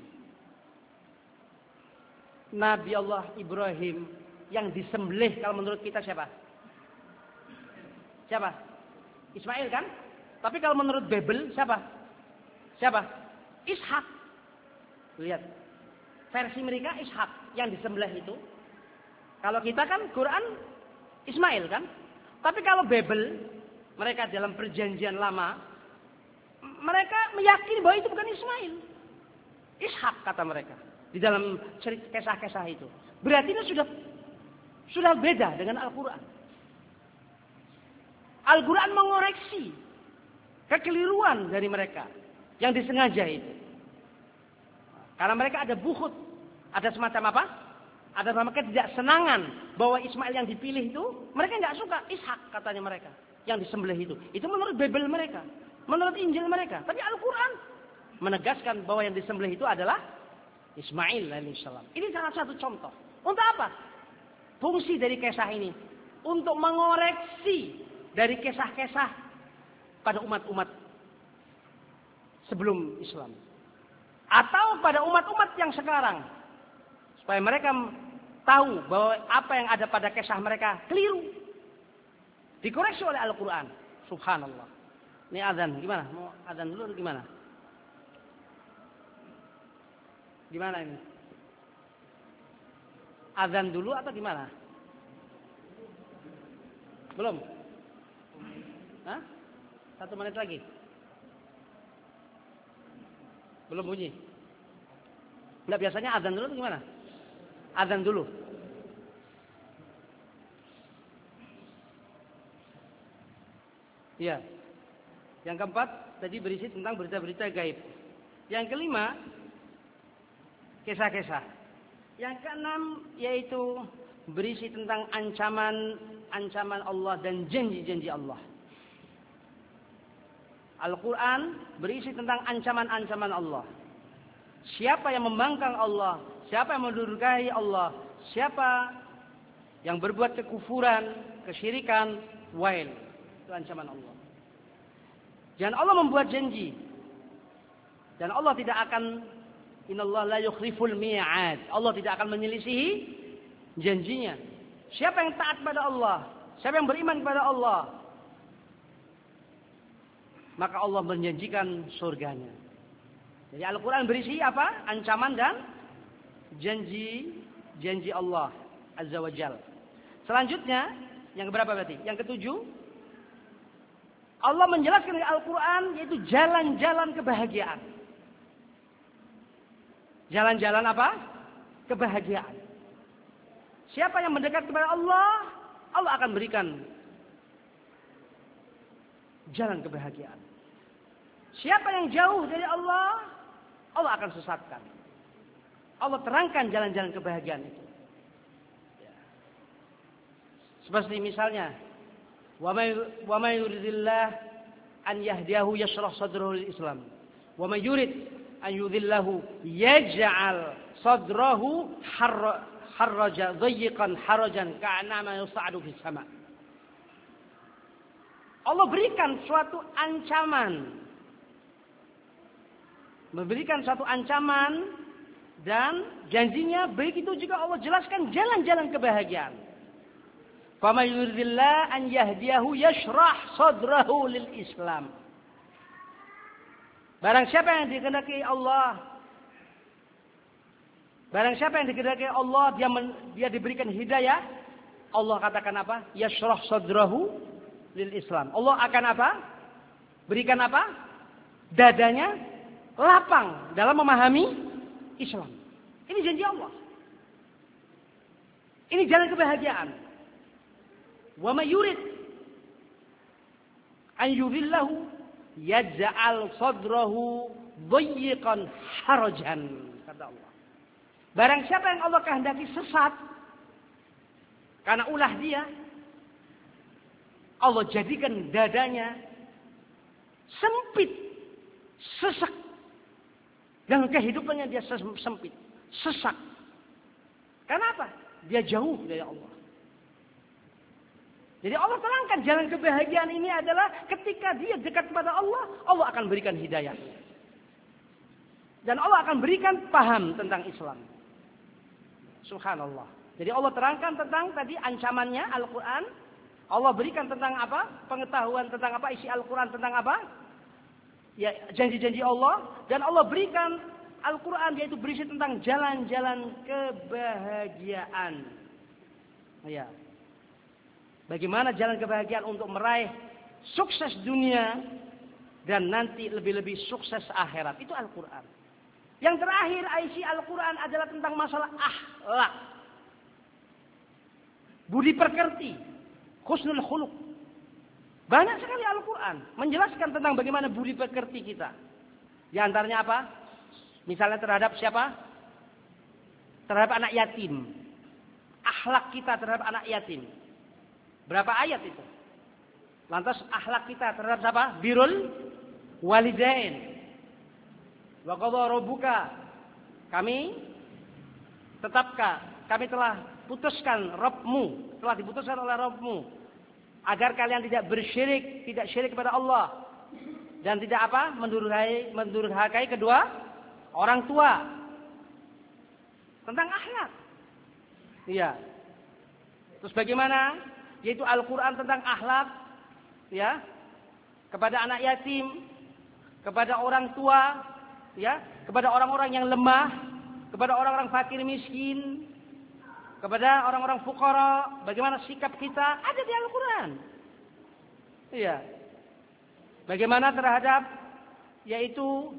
Nabi Allah Ibrahim yang disembelih kalau menurut kita siapa? Siapa? Ismail kan? Tapi kalau menurut Bible siapa? Siapa? Ishak. Lihat. Versi mereka Ishak yang disembelih itu. Kalau kita kan Quran Ismail kan? Tapi kalau Bible mereka dalam perjanjian lama mereka meyakini bahwa itu bukan Ismail. Ishak kata mereka di dalam cerita kisah-kisah itu. Berarti ini sudah sudah beda dengan Al-Quran. Al-Quran mengoreksi kekeliruan dari mereka yang disengaja itu. Karena mereka ada buhut, ada semacam apa? Ada semacam ketidaksenangan bahwa Ismail yang dipilih itu mereka nggak suka. Ishak katanya mereka yang disembelih itu. Itu menurut Bible mereka, menurut Injil mereka. Tapi Al-Quran menegaskan bahwa yang disembelih itu adalah Ismail alaihissalam. Ini salah satu contoh. Untuk apa? Fungsi dari kisah ini untuk mengoreksi dari kisah-kisah pada umat-umat sebelum Islam. Atau pada umat-umat yang sekarang. Supaya mereka tahu bahwa apa yang ada pada kisah mereka keliru. Dikoreksi oleh Al-Quran. Subhanallah. Ini azan. Gimana? Mau azan dulu atau gimana? Gimana ini? Azan dulu atau gimana? Belum? Hah? Satu menit lagi? Belum bunyi? Enggak, biasanya azan dulu atau gimana? Azan dulu. Iya. Yang keempat tadi berisi tentang berita-berita gaib. Yang kelima, kisah-kisah. Yang keenam yaitu berisi tentang ancaman-ancaman Allah dan janji-janji Allah. Al-Quran berisi tentang ancaman-ancaman Allah. Siapa yang membangkang Allah, siapa yang mendurgai Allah, siapa yang berbuat kekufuran, kesyirikan, wail. Itu ancaman Allah. Dan Allah membuat janji. Dan Allah tidak akan, innallaha la yukhliful mi'ad. Allah tidak akan menyelisihi janjinya. Siapa yang taat pada Allah, siapa yang beriman kepada Allah, maka Allah menjanjikan surganya. Jadi Al-Quran berisi apa? Ancaman dan janji janji Allah Azza wa Jal. Selanjutnya, yang berapa berarti? Yang ketujuh, Allah menjelaskan di Al-Quran yaitu jalan-jalan kebahagiaan. Jalan-jalan apa? Kebahagiaan. Siapa yang mendekat kepada Allah, Allah akan berikan jalan kebahagiaan. Siapa yang jauh dari Allah, Allah akan sesatkan. Allah terangkan jalan-jalan kebahagiaan itu. Seperti misalnya, wa may yuridillah an yahdiyahu yashrah sadrahu lil Islam. Wa may yurid an yudhillahu yaj'al sadrahu harraja dhayyiqan harajan ka'annama yus'adu fis sama'. Allah berikan suatu ancaman. Memberikan suatu ancaman Dan janjinya begitu juga Allah jelaskan jalan-jalan kebahagiaan. Faman yuridillah an yahdiyahu yashrah sadrahu lil Islam. Barang siapa yang dikehendaki Allah, barang siapa yang dikehendaki Allah, dia men, dia diberikan hidayah. Allah katakan apa? Yashrah sadrahu lil Islam. Allah akan apa? Berikan apa? Dadanya lapang dalam memahami Islam. Ini janji Allah. Ini jalan kebahagiaan. Wa may yurid an yudhillahu yaj'al sadrahu dayyiqan harajan, kata Allah. Barang siapa yang Allah kehendaki sesat karena ulah dia, Allah jadikan dadanya sempit, sesak. Dan kehidupannya dia sempit, sesak. Kenapa? Dia jauh dari Allah. Jadi Allah terangkan jalan kebahagiaan ini adalah ketika dia dekat kepada Allah, Allah akan berikan hidayah. Dan Allah akan berikan paham tentang Islam. Subhanallah. Jadi Allah terangkan tentang tadi ancamannya Al-Quran. Allah berikan tentang apa? Pengetahuan tentang apa? Isi Al-Quran tentang apa? Ya, janji-janji Allah. Dan Allah berikan Al-Quran yaitu berisi tentang jalan-jalan kebahagiaan. Ya. Bagaimana jalan kebahagiaan untuk meraih sukses dunia dan nanti lebih-lebih sukses akhirat. Itu Al-Quran. Yang terakhir isi Al-Quran adalah tentang masalah akhlak. Budi pekerti. Husnul khuluq. Banyak sekali Al-Quran menjelaskan tentang bagaimana budi pekerti kita. Di antaranya apa? Misalnya terhadap siapa? Terhadap anak yatim. Akhlak kita terhadap anak yatim. Berapa ayat itu? Lantas akhlak kita terhadap siapa? Birrul walidain. Wa qadha rabbuka. Kami tetapkan, kami telah putuskan Rabbmu, telah diputuskan oleh Rabbmu agar kalian tidak bersyirik, tidak syirik kepada Allah dan tidak apa? Mendurhakai, mendurhakai kedua orang tua. Tentang akhlak. Iya. Terus bagaimana? Yaitu Al-Quran tentang akhlak, ya, kepada anak yatim, kepada orang tua, ya, kepada orang-orang yang lemah, kepada orang-orang fakir miskin, kepada orang-orang fuqara, bagaimana sikap kita ada di Al-Quran. Iya. Bagaimana terhadap, yaitu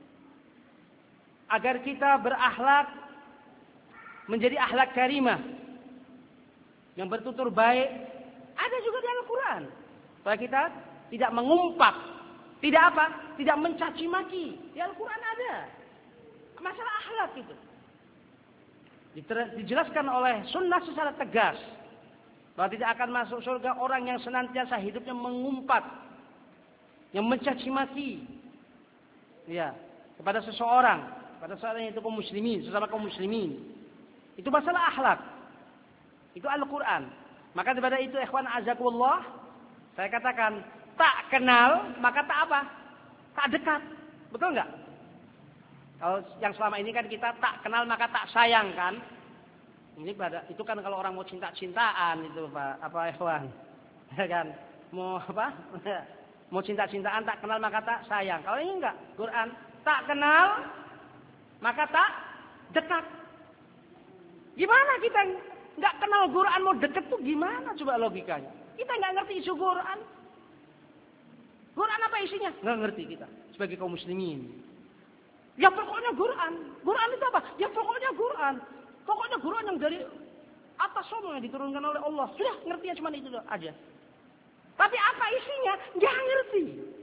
agar kita berakhlak menjadi akhlak karimah yang bertutur baik, ada juga di Al-Quran. Supaya kita tidak mengumpat, tidak apa? Tidak mencaci maki. Di Al-Quran ada. Masalah akhlak itu. Dijelaskan oleh sunnah secara tegas. Bahwa tidak akan masuk surga orang yang senantiasa hidupnya mengumpat. Yang mencaci maki. Ya, kepada seseorang. Kepada seseorang itu kaum muslimin. Sesama kaum muslimin. Itu masalah akhlak. Itu Al-Quran. Maka daripada itu ikhwan azakullah, saya katakan tak kenal maka tak apa? Tak dekat. Betul enggak? Kalau yang selama ini kan kita tak kenal maka tak sayang kan? Ini pada itu kan kalau orang mau cinta-cintaan itu Pak, apa ikhwan? Ya kan? Mau apa? Mau cinta-cintaan tak kenal maka tak sayang. Kalau ini enggak, Quran tak kenal maka tak dekat. Gimana kita nggak kenal Quran mau deket tuh gimana coba logikanya? Kita nggak ngerti isu Quran. Quran apa isinya? Nggak ngerti kita sebagai kaum muslimin. Ya pokoknya Quran. Quran itu apa? Ya pokoknya Quran. Pokoknya Quran yang dari atas semua yang diturunkan oleh Allah. Sudah ngertinya cuma itu aja. Tapi apa isinya? Nggak ngerti.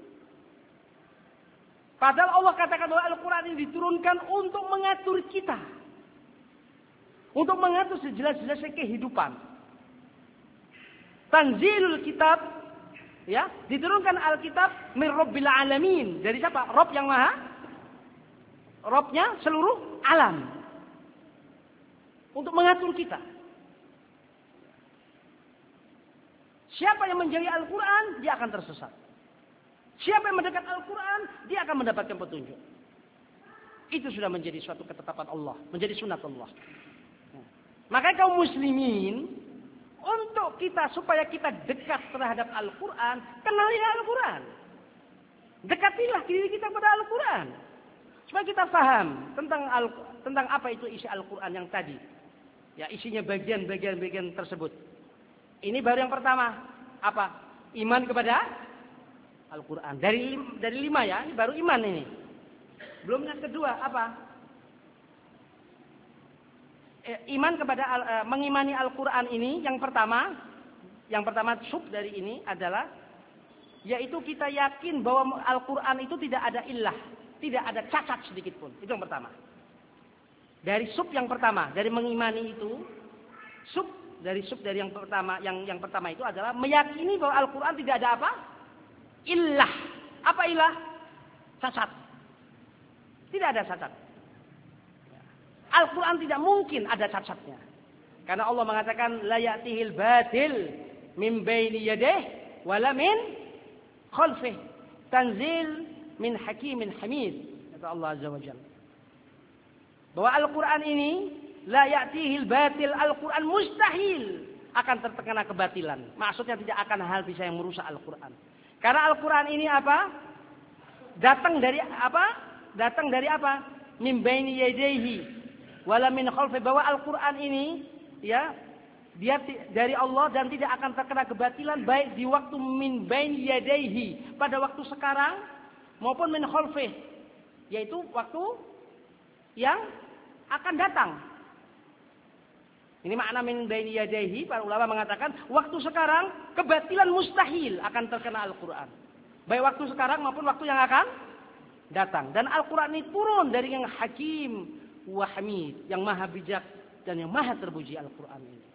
Padahal Allah katakan bahwa Al-Quran ini diturunkan untuk mengatur kita. Untuk mengatur sejelas-jelasnya kehidupan. Tanzilul kitab, ya, diturunkan Alkitab min Rabbil alamin. Dari siapa? Rabb yang maha, Rabbnya seluruh alam. Untuk mengatur kita. Siapa yang menjauhi Al-Quran, dia akan tersesat. Siapa yang mendekat Al-Quran, dia akan mendapatkan petunjuk. itu sudah menjadi suatu ketetapan Allah, menjadi sunat Allah. Nah, maka kaum muslimin, untuk kita supaya kita dekat terhadap Al-Quran, kenalilah Al-Quran. Dekatilah diri kita pada Al-Quran. Supaya kita paham tentang Al, tentang apa itu isi Al-Quran yang tadi. Ya, isinya bagian-bagian-bagian tersebut. Ini baru yang pertama. Apa? Iman kepada Al-Quran. Dari, dari lima ya, ini baru iman ini. Belum yang kedua, apa? Eh, iman kepada, eh, mengimani Al-Quran ini, yang pertama, yang pertama sub dari ini adalah, yaitu kita yakin bahwa Al-Quran itu tidak ada illah, tidak ada cacat sedikit pun. Itu yang pertama. Dari sub yang pertama, dari mengimani itu, sub dari sub dari yang pertama, yang yang pertama itu adalah meyakini bahwa Al-Quran tidak ada apa? Illah. Apa illah? Cacat. Tidak ada cacat. Al-Quran tidak mungkin ada cacatnya. Karena Allah mengatakan la ya'tihil batil min baini yadayhi wala min khalfih, tanzil min hakimin hamid, kata Allah Azza wa Jalla. Bahwa Al-Quran ini la ya'tihil batil, Al-Quran mustahil akan terkena kebatilan. Maksudnya tidak akan hal bisa yang merusak Al-Quran. Karena Al-Quran ini apa? Datang dari apa? Datang dari apa? Min baini yadayhi wala min khalfih, bahwa Al-Quran ini ya, dia dari Allah dan tidak akan terkena kebatilan baik di waktu min bain yadaihi, pada waktu sekarang maupun min khalfih, yaitu waktu yang akan datang. Ini makna min bain yadaihi. Para ulama mengatakan waktu sekarang kebatilan mustahil akan terkena Al-Quran, baik waktu sekarang maupun waktu yang akan datang. Dan Al-Quran ini turun dari yang hakim wa hamid, yang maha bijak dan yang maha terpuji Al-Quran ini.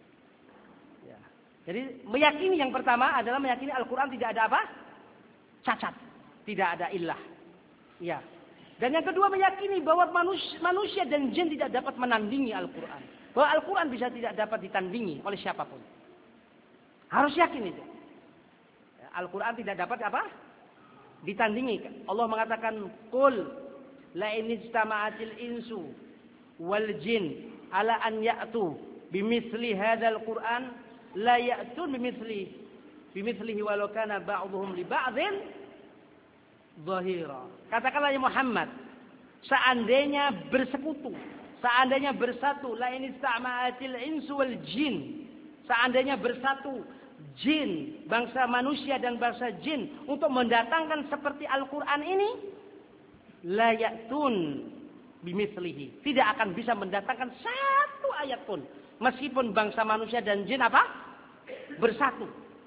Jadi meyakini yang pertama adalah meyakini Al-Quran tidak ada apa? Cacat. Tidak ada illah. Ya. Dan yang kedua meyakini bahwa manusia, manusia dan jin tidak dapat menandingi Al-Quran. Bahwa Al-Quran bisa tidak dapat ditandingi oleh siapapun. Harus yakin itu. Al-Quran tidak dapat apa? Ditandingi. Allah mengatakan, Qul la in ijtama'atil insu wal jin ala an ya'tu bimithli hadzal Qur'an la ya'tun bimithli bimithlihi walau kana ba'dhum li ba'dhin dhahira. Katakanlah ya Muhammad, seandainya bersekutu, seandainya bersatu, la in istama'atil insu wal jin, seandainya bersatu jin, bangsa manusia dan bangsa jin untuk mendatangkan seperti Al-Qur'an ini, la ya'tun bimithlihi, tidak akan bisa mendatangkan satu ayat pun. Meskipun bangsa manusia dan jin apa? Bersatu.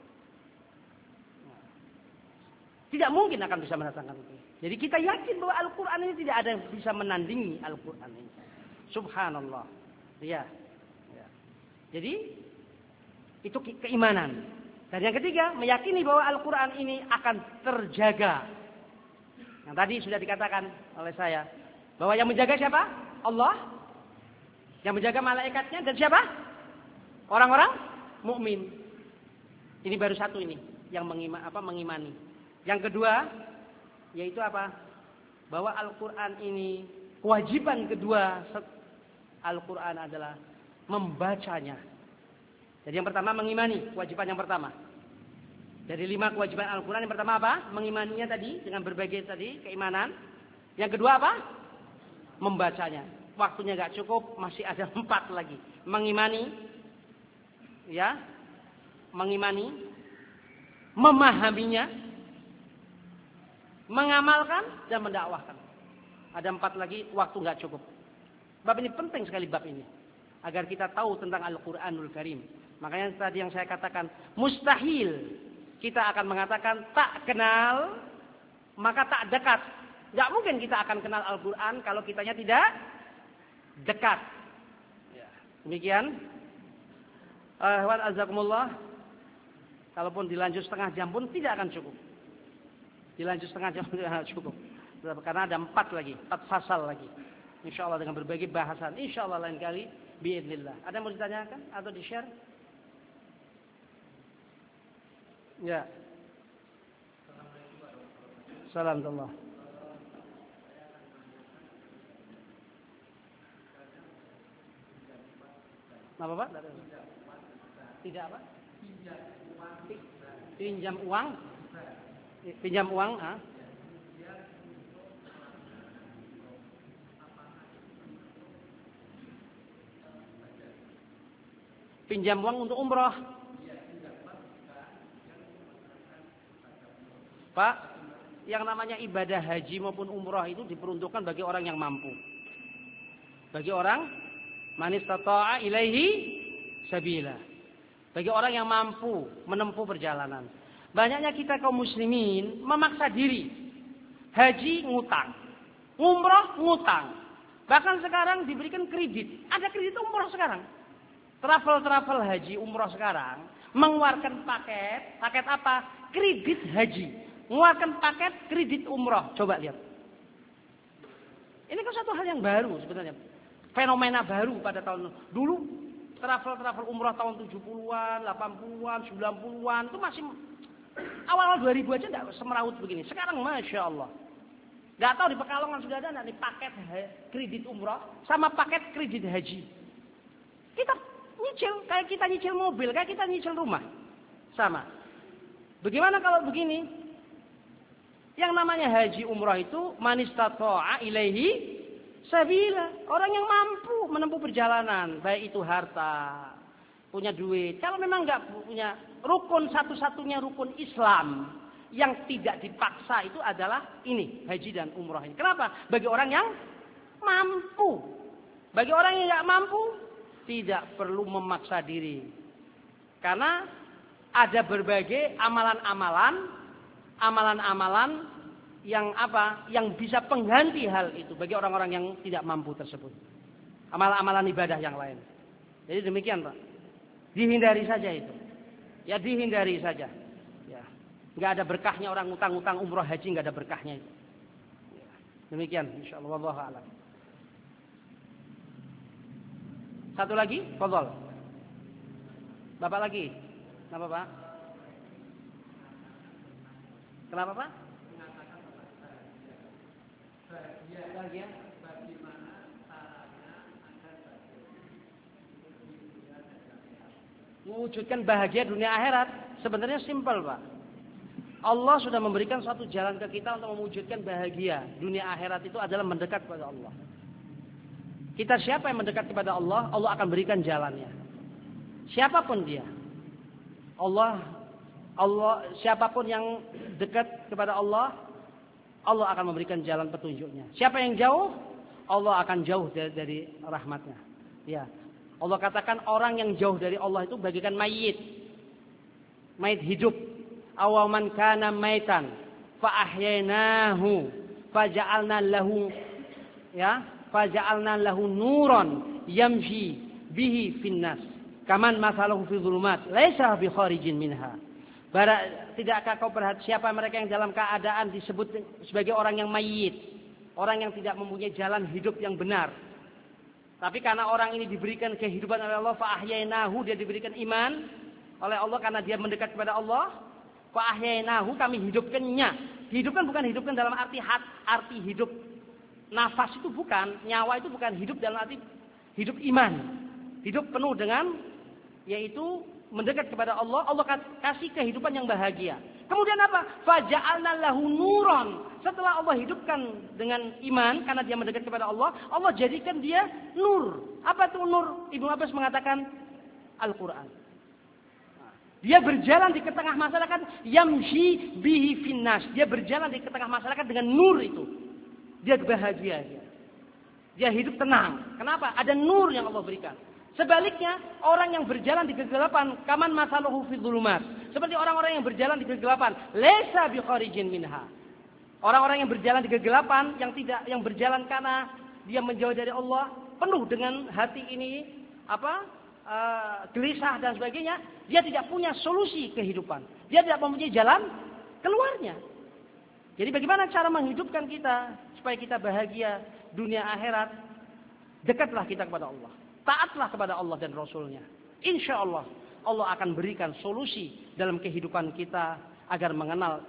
Tidak mungkin akan bisa mendatangkan itu. Jadi kita yakin bahwa Al-Quran ini tidak ada yang bisa menandingi Al-Quran ini. Subhanallah. Ya. Ya. Jadi itu keimanan. Dan yang ketiga, meyakini bahwa Al-Quran ini akan terjaga. Yang tadi sudah dikatakan oleh saya. Bahwa yang menjaga siapa? Allah. Yang menjaga malaikatnya dan siapa? Orang-orang mukmin. Ini baru satu ini yang mengima, apa, mengimani. Yang kedua yaitu apa? Bahwa Al-Quran ini kewajiban kedua Al-Quran adalah membacanya. Jadi yang pertama mengimani, kewajiban yang pertama. Dari lima kewajiban Al-Quran yang pertama apa? Mengimaninya tadi dengan berbagai tadi keimanan. Yang kedua apa? Membacanya. Waktunya gak cukup, masih ada empat lagi. Mengimani, ya, mengimani, memahaminya, mengamalkan dan mendakwahkan. Ada empat lagi, waktu gak cukup. Bab ini penting sekali bab ini, agar kita tahu tentang Al-Quranul Karim. Makanya tadi yang saya katakan, mustahil kita akan mengatakan tak kenal, maka tak dekat. Gak mungkin kita akan kenal Al-Quran kalau kitanya tidak dekat. Ya. Demikian. Ahwan azakumullah. Kalaupun dilanjut setengah jam pun tidak akan cukup. Dilanjut setengah jam tidak akan cukup. Karena ada empat lagi, empat fasal lagi. Insya Allah dengan berbagai bahasan. Insya Allah lain kali. Biidznillah. Ada yang mau ditanyakan atau di share? Ya. Salam Allah. Apa Pak? Tidak apa? Pinjam uang. Pinjam uang, ah. Pinjam uang untuk umroh. Pak, yang namanya ibadah haji maupun umroh itu diperuntukkan bagi orang yang mampu. Bagi orang man istata'a ilaihi sabila. Bagi orang yang mampu menempuh perjalanan. Banyaknya kita kaum muslimin memaksa diri. Haji ngutang, umroh ngutang. Bahkan sekarang diberikan kredit. Ada kredit umroh sekarang. Travel-travel haji umroh sekarang mengeluarkan paket, paket apa? Kredit haji. Mengeluarkan paket kredit umroh. Coba lihat. Ini kan satu hal yang baru sebenarnya. Fenomena baru pada tahun dulu. Travel-travel umroh tahun tujuh puluhan, delapan puluhan, sembilan puluhan itu masih awal-awal dua ribu aja enggak semeraut begini. Sekarang Masya Allah. Enggak tahu di Pekalongan sudah ada enggak nih paket kredit umroh sama paket kredit haji. Kita nyicil kayak kita nyicil mobil, kayak kita nyicil rumah. Sama. Bagaimana kalau begini? Yang namanya haji umroh itu man istata'a ilaihi sabila, orang yang mampu menempuh perjalanan, baik itu harta, punya duit. Kalau memang nggak punya rukun, satu-satunya rukun Islam yang tidak dipaksa itu adalah ini, haji dan umroh ini. Kenapa? Bagi orang yang mampu. Bagi orang yang nggak mampu, tidak perlu memaksa diri. Karena ada berbagai amalan-amalan, amalan-amalan yang apa? Yang bisa pengganti hal itu bagi orang-orang yang tidak mampu tersebut. Amalan-amalan ibadah yang lain. Jadi demikian Pak. Dihindari saja itu. Ya dihindari saja. Ya. Nggak ada berkahnya orang ngutang-ngutang umroh haji, nggak ada berkahnya itu. Ya. Demikian insyaallah wallahu a'lam. Satu lagi, fadhol. Bapak lagi. Kenapa Pak? Kenapa Pak? Bahagia. Bagaimana caranya agar mewujudkan bahagia dunia akhirat? Sebenarnya simpel Pak. Allah sudah memberikan suatu jalan ke kita untuk mewujudkan bahagia dunia akhirat itu adalah mendekat kepada Allah. Kita siapa yang mendekat kepada Allah, Allah akan berikan jalannya. Siapapun dia, Allah, Allah siapapun yang dekat kepada Allah, Allah akan memberikan jalan petunjuknya. Siapa yang jauh, Allah akan jauh dari, dari rahmatnya. Ya, Allah katakan orang yang jauh dari Allah itu bagikan mayit, mayit hidup. Awaman kana maitan, fa ahyainahu, faja'alna lahu, ya, faja'alna lahu nuran yamshi bihi finnas. Kaman masalahu fi dhulumat, laisa bi kharijin minha. Bara, tidakkah kau perhatikan siapa mereka yang dalam keadaan disebut sebagai orang yang mayit, orang yang tidak mempunyai jalan hidup yang benar. Tapi karena orang ini diberikan kehidupan oleh Allah, fa ahyainahu, dia diberikan iman oleh Allah karena dia mendekat kepada Allah. Fa ahyainahu, kami hidupkannya. Hidupkan bukan hidupkan dalam arti hat, arti hidup nafas itu bukan, nyawa itu bukan hidup dalam arti hidup iman. Hidup penuh dengan yaitu mendekat kepada Allah, Allah kasih kehidupan yang bahagia. Kemudian apa? Faja'alna lahu nuran. Setelah Allah hidupkan dengan iman karena dia mendekat kepada Allah, Allah jadikan dia nur. Apa itu nur? Ibnu Abbas mengatakan Al-Qur'an. Dia berjalan di tengah masyarakat, yamshi bihi finnas. Dia berjalan di tengah masyarakat dengan nur itu. Dia bahagia dia. Dia hidup tenang. Kenapa? Ada nur yang Allah berikan. Sebaliknya, orang yang berjalan di kegelapan, kaman masaluhu fi dhulumat. Seperti orang-orang yang berjalan di kegelapan, laisa bi kharijin minha. Orang-orang yang berjalan di kegelapan, yang tidak yang berjalan karena dia menjauh dari Allah, penuh dengan hati ini apa? Uh, gelisah dan sebagainya, dia tidak punya solusi kehidupan. Dia tidak mempunyai jalan keluarnya. Jadi bagaimana cara menghidupkan kita supaya kita bahagia dunia akhirat? Dekatlah kita kepada Allah. Taatlah kepada Allah dan Rasulnya. Insya Allah, Allah akan berikan solusi dalam kehidupan kita agar mengenal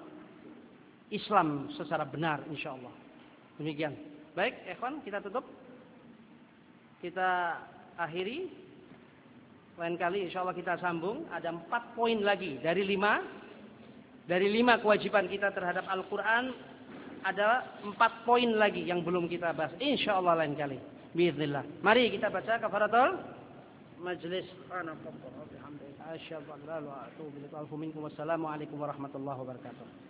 Islam secara benar, insya Allah. Demikian. Baik, Ikhwan, kita tutup. Kita akhiri. Lain kali insya Allah kita sambung. Ada empat poin lagi dari lima. Dari lima kewajiban kita terhadap Al-Quran. Ada empat poin lagi yang belum kita bahas. Insya Allah lain kali. Bismillah. Mari kita baca kafaratul majlis. Wassalamualaikum warahmatullahi wabarakatuh.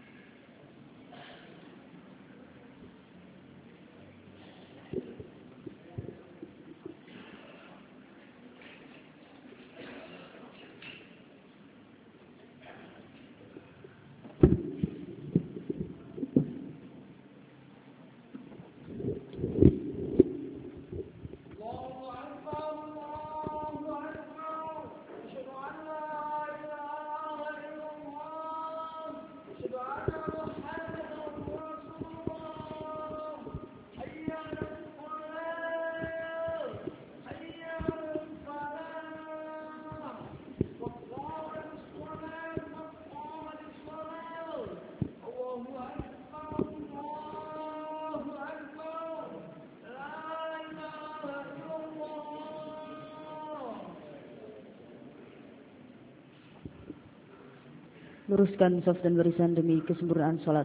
Luruskan saf dan barisan demi kesempurnaan salat.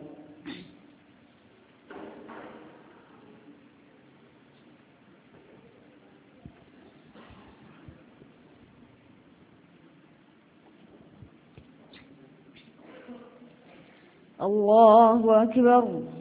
Allahu Akbar.